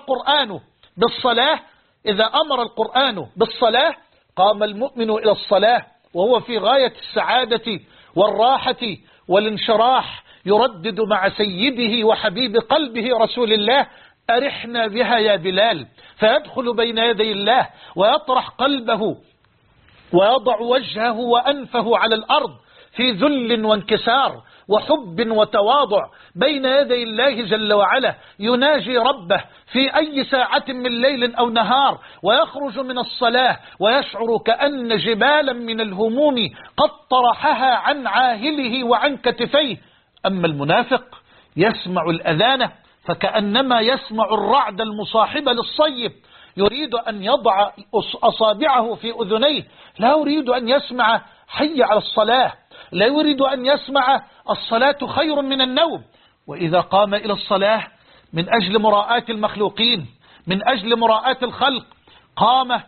أمر القرآن بالصلاة قام المؤمن إلى الصلاة وهو في غاية السعادة والراحة والانشراح يردد مع سيده وحبيب قلبه رسول الله: أرحنا بها يا بلال. فيدخل بين يدي الله ويطرح قلبه ويضع وجهه وأنفه على الأرض في ذل وانكسار وحب وتواضع بين يدي الله جل وعلا، يناجي ربه في أي ساعة من ليل أو نهار، ويخرج من الصلاة ويشعر كأن جبالا من الهموم قد طرحها عن عاهله وعن كتفيه. أما المنافق يسمع الأذان فكأنما يسمع الرعد المصاحب للصيب، يريد أن يضع أصابعه في أذنيه، لا يريد أن يسمع حي على الصلاة، لا يريد أن يسمع الصلاة خير من النوم. وإذا قام إلى الصلاة من أجل مراءاة المخلوقين، من أجل مراءاة الخلق، قام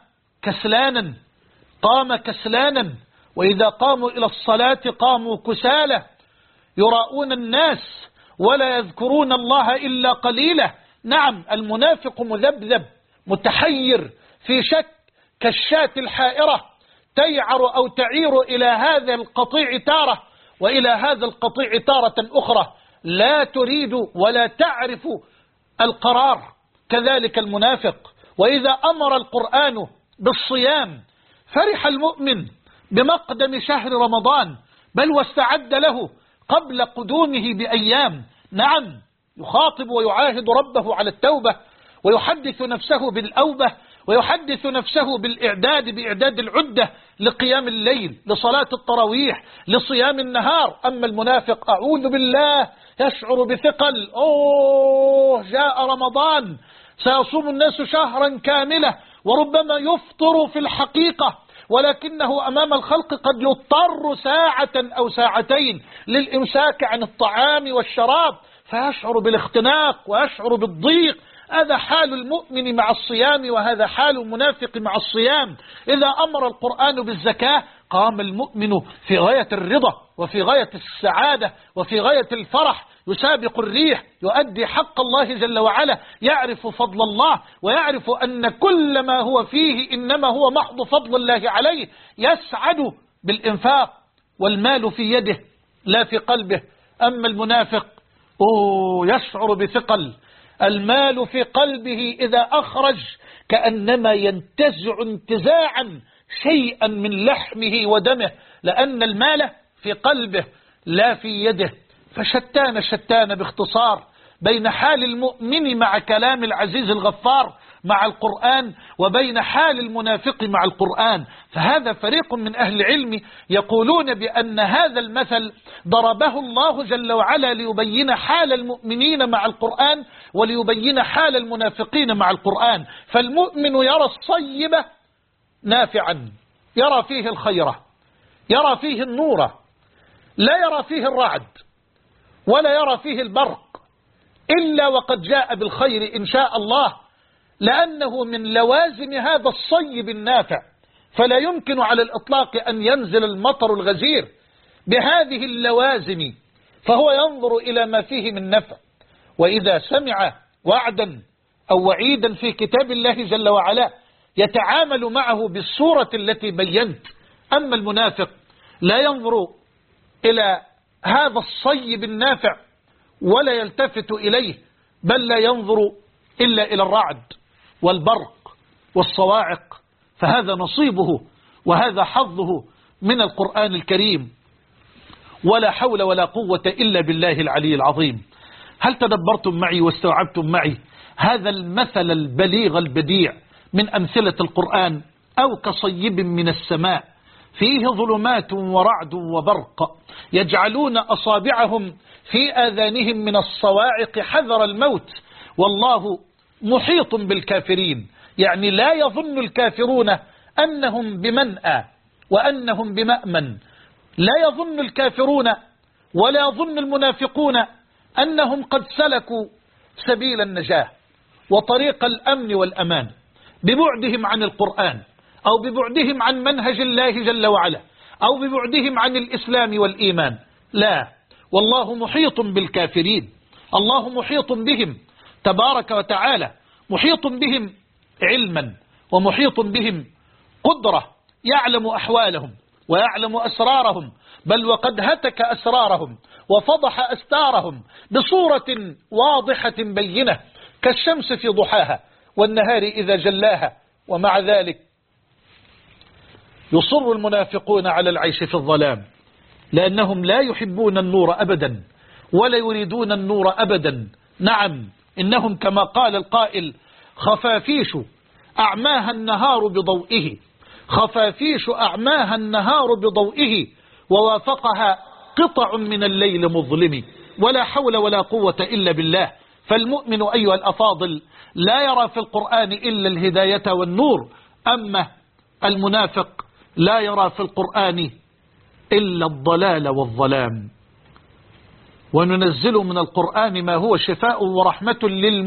كسلانا. وإذا قاموا إلى الصلاة قاموا كسالى، يراؤون الناس ولا يذكرون الله إلا قليلا. نعم، المنافق مذبذب متحير في شك كالشاة الحائرة، تيعر أو تعير إلى هذا القطيع تارة وإلى هذا القطيع تارة أخرى، لا تريد ولا تعرف القرار. كذلك المنافق. وإذا أمر القرآن بالصيام فرح المؤمن بمقدم شهر رمضان، بل واستعد له قبل قدومه بأيام. نعم، يخاطب ويعاهد ربه على التوبة، ويحدث نفسه بالأوبة، ويحدث نفسه بإعداد العدة لقيام الليل، لصلاة التراويح، لصيام النهار. أما المنافق أعوذ بالله يشعر بثقل، جاء رمضان سيصوم الناس شهرا كاملة، وربما يفطر في الحقيقة، ولكنه أمام الخلق قد يضطر ساعة أو ساعتين للإمساك عن الطعام والشراب، فيشعر بالاختناق ويشعر بالضيق. هذا حال المؤمن مع الصيام، وهذا حال المنافق مع الصيام. إذا أمر القرآن بالزكاة قام المؤمن في غاية الرضا وفي غاية السعادة وفي غاية الفرح، يسابق الريح، يؤدي حق الله جل وعلا، يعرف فضل الله، ويعرف أن كل ما هو فيه إنما هو محض فضل الله عليه. يسعد بالإنفاق والمال في يده لا في قلبه. أما المنافق يشعر بثقل، المال في قلبه إذا أخرج كأنما ينتزع انتزاعا شيئا من لحمه ودمه، لأن المال في قلبه لا في يده. فشتان باختصار بين حال المؤمن مع كلام العزيز الغفار مع القرآن، وبين حال المنافق مع القرآن. فهذا فريق من أهل العلم يقولون بأن هذا المثل ضربه الله جل وعلا ليبين حال المؤمنين مع القرآن وليبين حال المنافقين مع القرآن. فالمؤمن يرى الصيب نافعا، يرى فيه الخير، يرى فيه النور، لا يرى فيه الرعد ولا يرى فيه البرق، إلا وقد جاء بالخير إن شاء الله، لأنه من لوازم هذا الصيب النافع. فلا يمكن على الإطلاق أن ينزل المطر الغزير بهذه اللوازم، فهو ينظر إلى ما فيه من نفع. وإذا سمع وعدا أو وعيدا في كتاب الله جل وعلا يتعامل معه بالصورة التي بينت. أما المنافق لا ينظر إلى هذا الصيب النافع ولا يلتفت إليه، بل لا ينظر إلا إلى الرعد والبرق والصواعق. فهذا نصيبه وهذا حظه من القرآن الكريم. ولا حول ولا قوة إلا بالله العلي العظيم. هل تدبرتم معي واستوعبتم معي هذا المثل البليغ البديع من أمثلة القرآن؟ أو كصيب من السماء فيه ظلمات ورعد وبرق يجعلون أصابعهم في آذانهم من الصواعق حذر الموت، والله محيط بالكافرين. يعني لا يظن الكافرون أنهم بمنأى وأنهم بمأمن، لا يظن الكافرون ولا يظن المنافقون أنهم قد سلكوا سبيل النجاة وطريق الأمن والأمان ببعدهم عن القرآن، أو ببعدهم عن منهج الله جل وعلا، أو ببعدهم عن الإسلام والإيمان. لا، والله محيط بالكافرين، الله محيط بهم تبارك وتعالى، محيط بهم علما ومحيط بهم قدرة، يعلم أحوالهم ويعلم أسرارهم بل وقد هتك أسرارهم وفضح أستارهم بصورة واضحة بينة كالشمس في ضحاها والنهار إذا جلاها. ومع ذلك يصر المنافقون على العيش في الظلام، لأنهم لا يحبون النور أبدا ولا يريدون النور أبدا. نعم، إنهم كما قال القائل: خفافيش أعماها النهار بضوئه، خفافيش أعماها النهار بضوئه، ووافقها قطع من الليل مظلم، ولا حول ولا قوة إلا بالله. فالمؤمن أيها الأفاضل لا يرى في القرآن إلا الهداية والنور، أما المنافق لا يرى في القرآن إلا الضلال والظلام. وننزل من القرآن ما هو شفاء ورحمة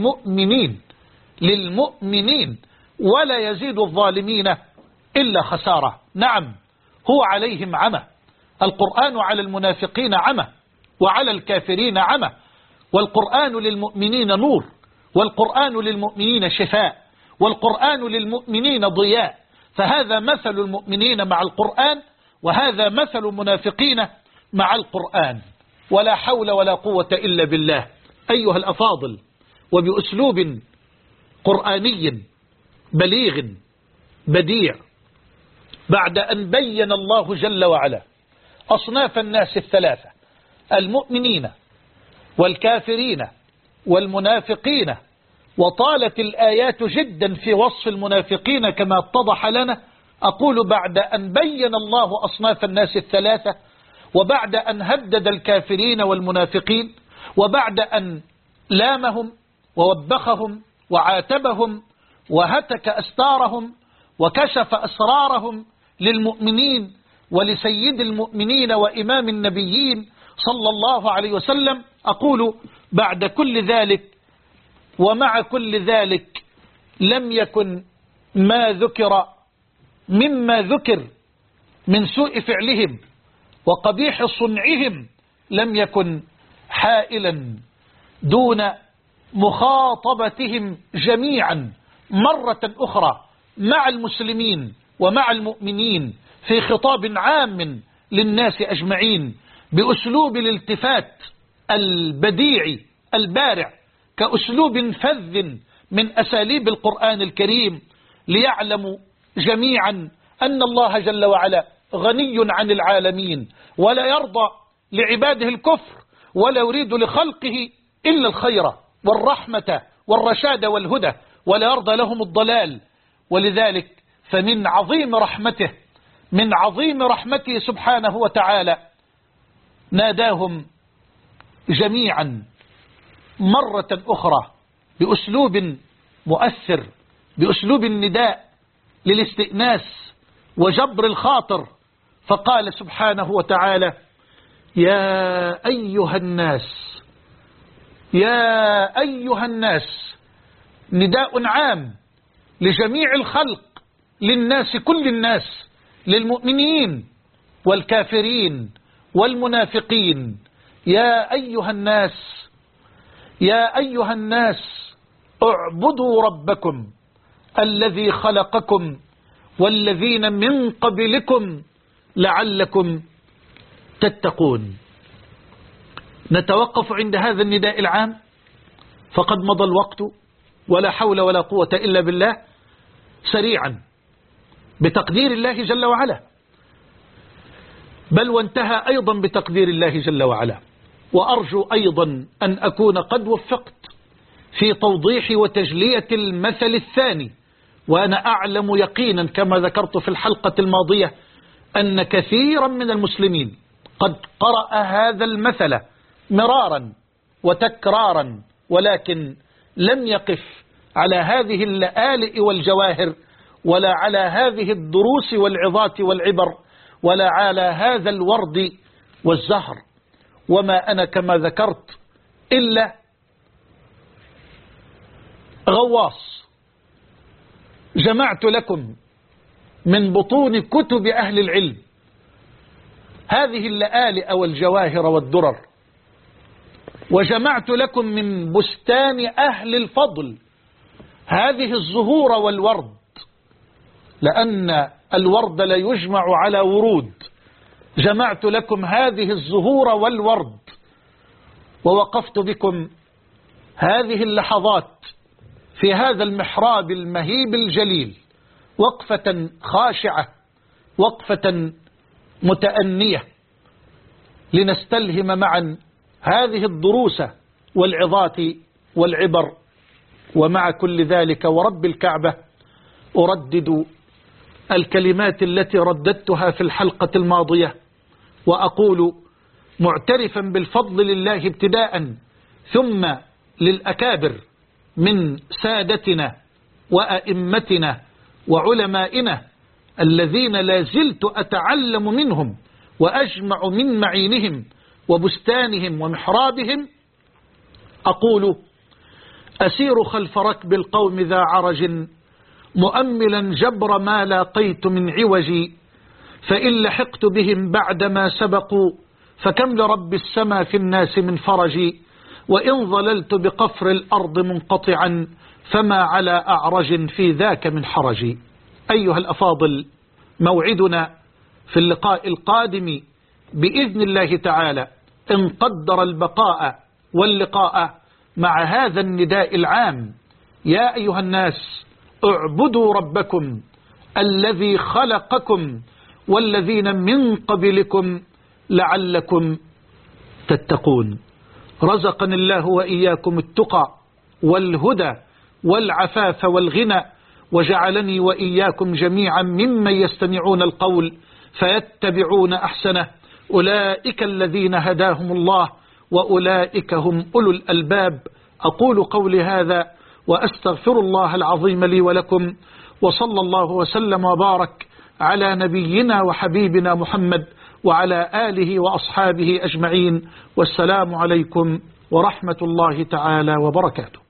للمؤمنين ولا يزيد الظالمين إلا خسارة. نعم، هو عليهم عمى، القرآن على المنافقين عمى وعلى الكافرين عمى، والقرآن للمؤمنين نور، والقرآن للمؤمنين شفاء، والقرآن للمؤمنين ضياء. فهذا مثل المؤمنين مع القرآن، وهذا مثل المنافقين مع القرآن. ولا حول ولا قوة إلا بالله. أيها الأفاضل، وبأسلوب قرآني بليغ بديع، بعد أن بين الله جل وعلا أصناف الناس الثلاثة: المؤمنين والكافرين والمنافقين، وطالت الآيات جدا في وصف المنافقين كما اتضح لنا، أقول بعد أن بين الله أصناف الناس الثلاثة، وبعد أن هدد الكافرين والمنافقين، وبعد أن لامهم ووبخهم وعاتبهم وهتك أستارهم وكشف أسرارهم للمؤمنين ولسيد المؤمنين وإمام النبيين صلى الله عليه وسلم، أقول بعد كل ذلك ومع كل ذلك لم يكن ما ذكر مما ذكر من سوء فعلهم وقبيح صنعهم لم يكن حائلا دون مخاطبتهم جميعا مرة أخرى مع المسلمين ومع المؤمنين في خطاب عام للناس أجمعين، بأسلوب الالتفات البديع البارع، كأسلوب فذ من أساليب القرآن الكريم، ليعلموا جميعا أن الله جل وعلا غني عن العالمين، ولا يرضى لعباده الكفر، ولا يريد لخلقه إلا الخير والرحمة والرشاد والهدى، ولا يرضى لهم الضلال. ولذلك فمن عظيم رحمته سبحانه وتعالى ناداهم جميعا مرة أخرى بأسلوب مؤثر، بأسلوب النداء للاستئناس وجبر الخاطر، فقال سبحانه وتعالى: يا أيها الناس، يا أيها الناس، نداء عام لجميع الخلق، للناس، كل الناس، للمؤمنين والكافرين والمنافقين. يا أيها الناس، يا أيها الناس، اعبدوا ربكم الذي خلقكم والذين من قبلكم لعلكم تتقون. نتوقف عند هذا النداء العام فقد مضى الوقت، ولا حول ولا قوة إلا بالله. سريعا بتقدير الله جل وعلا، بل وانتهى أيضا بتقدير الله جل وعلا. وأرجو أيضا أن أكون قد وفقت في توضيح وتجلية المثل الثاني، وأنا أعلم يقينا كما ذكرت في الحلقة الماضية أن كثيرا من المسلمين قد قرأ هذا المثل مرارا وتكرارا، ولكن لم يقف على هذه اللآلئ والجواهر، ولا على هذه الدروس والعظات والعبر، ولا على هذا الورد والزهر. وما أنا كما ذكرت إلا غواص جمعت لكم من بطون كتب أهل العلم هذه اللآلئ والجواهر والدرر، وجمعت لكم من بستان أهل الفضل هذه الزهور والورد، لأن الورد لا يجمع على ورود، جمعت لكم هذه الزهور والورد، ووقفت بكم هذه اللحظات في هذا المحراب المهيب الجليل وقفة خاشعة، وقفة متأنية، لنستلهم معا هذه الدروس والعظات والعبر. ومع كل ذلك ورب الكعبة أردد الكلمات التي رددتها في الحلقة الماضية، وأقول معترفا بالفضل لله ابتداء، ثم للأكابر من سادتنا وأئمتنا وعلمائنا الذين لا زلت أتعلم منهم وأجمع من معينهم وبستانهم ومحرابهم. أقول أسير خلف ركب القوم ذا عرج، مؤملا جبر ما لاقيت من عوجي، فإن لحقت بهم بعدما سبقوا، فكم لرب السما في الناس من فرجي، وإن ظللت بقفر الأرض منقطعا، فما على أعرج في ذاك من حرجي. أيها الأفاضل، موعدنا في اللقاء القادم بإذن الله تعالى، إن قدر البقاء واللقاء، مع هذا النداء العام: يا أيها الناس اعبدوا ربكم الذي خلقكم والذين من قبلكم لعلكم تتقون. رزقني الله وإياكم التقى والهدى والعفاف والغنى، وجعلني وإياكم جميعا ممن يستمعون القول فيتبعون أحسنه. أولئك الذين هداهم الله وأولئك هم أولو الألباب. أقول قولي هذا وأستغفر الله العظيم لي ولكم، وصلى الله وسلم وبارك على نبينا وحبيبنا محمد وعلى آله وأصحابه أجمعين، والسلام عليكم ورحمة الله تعالى وبركاته.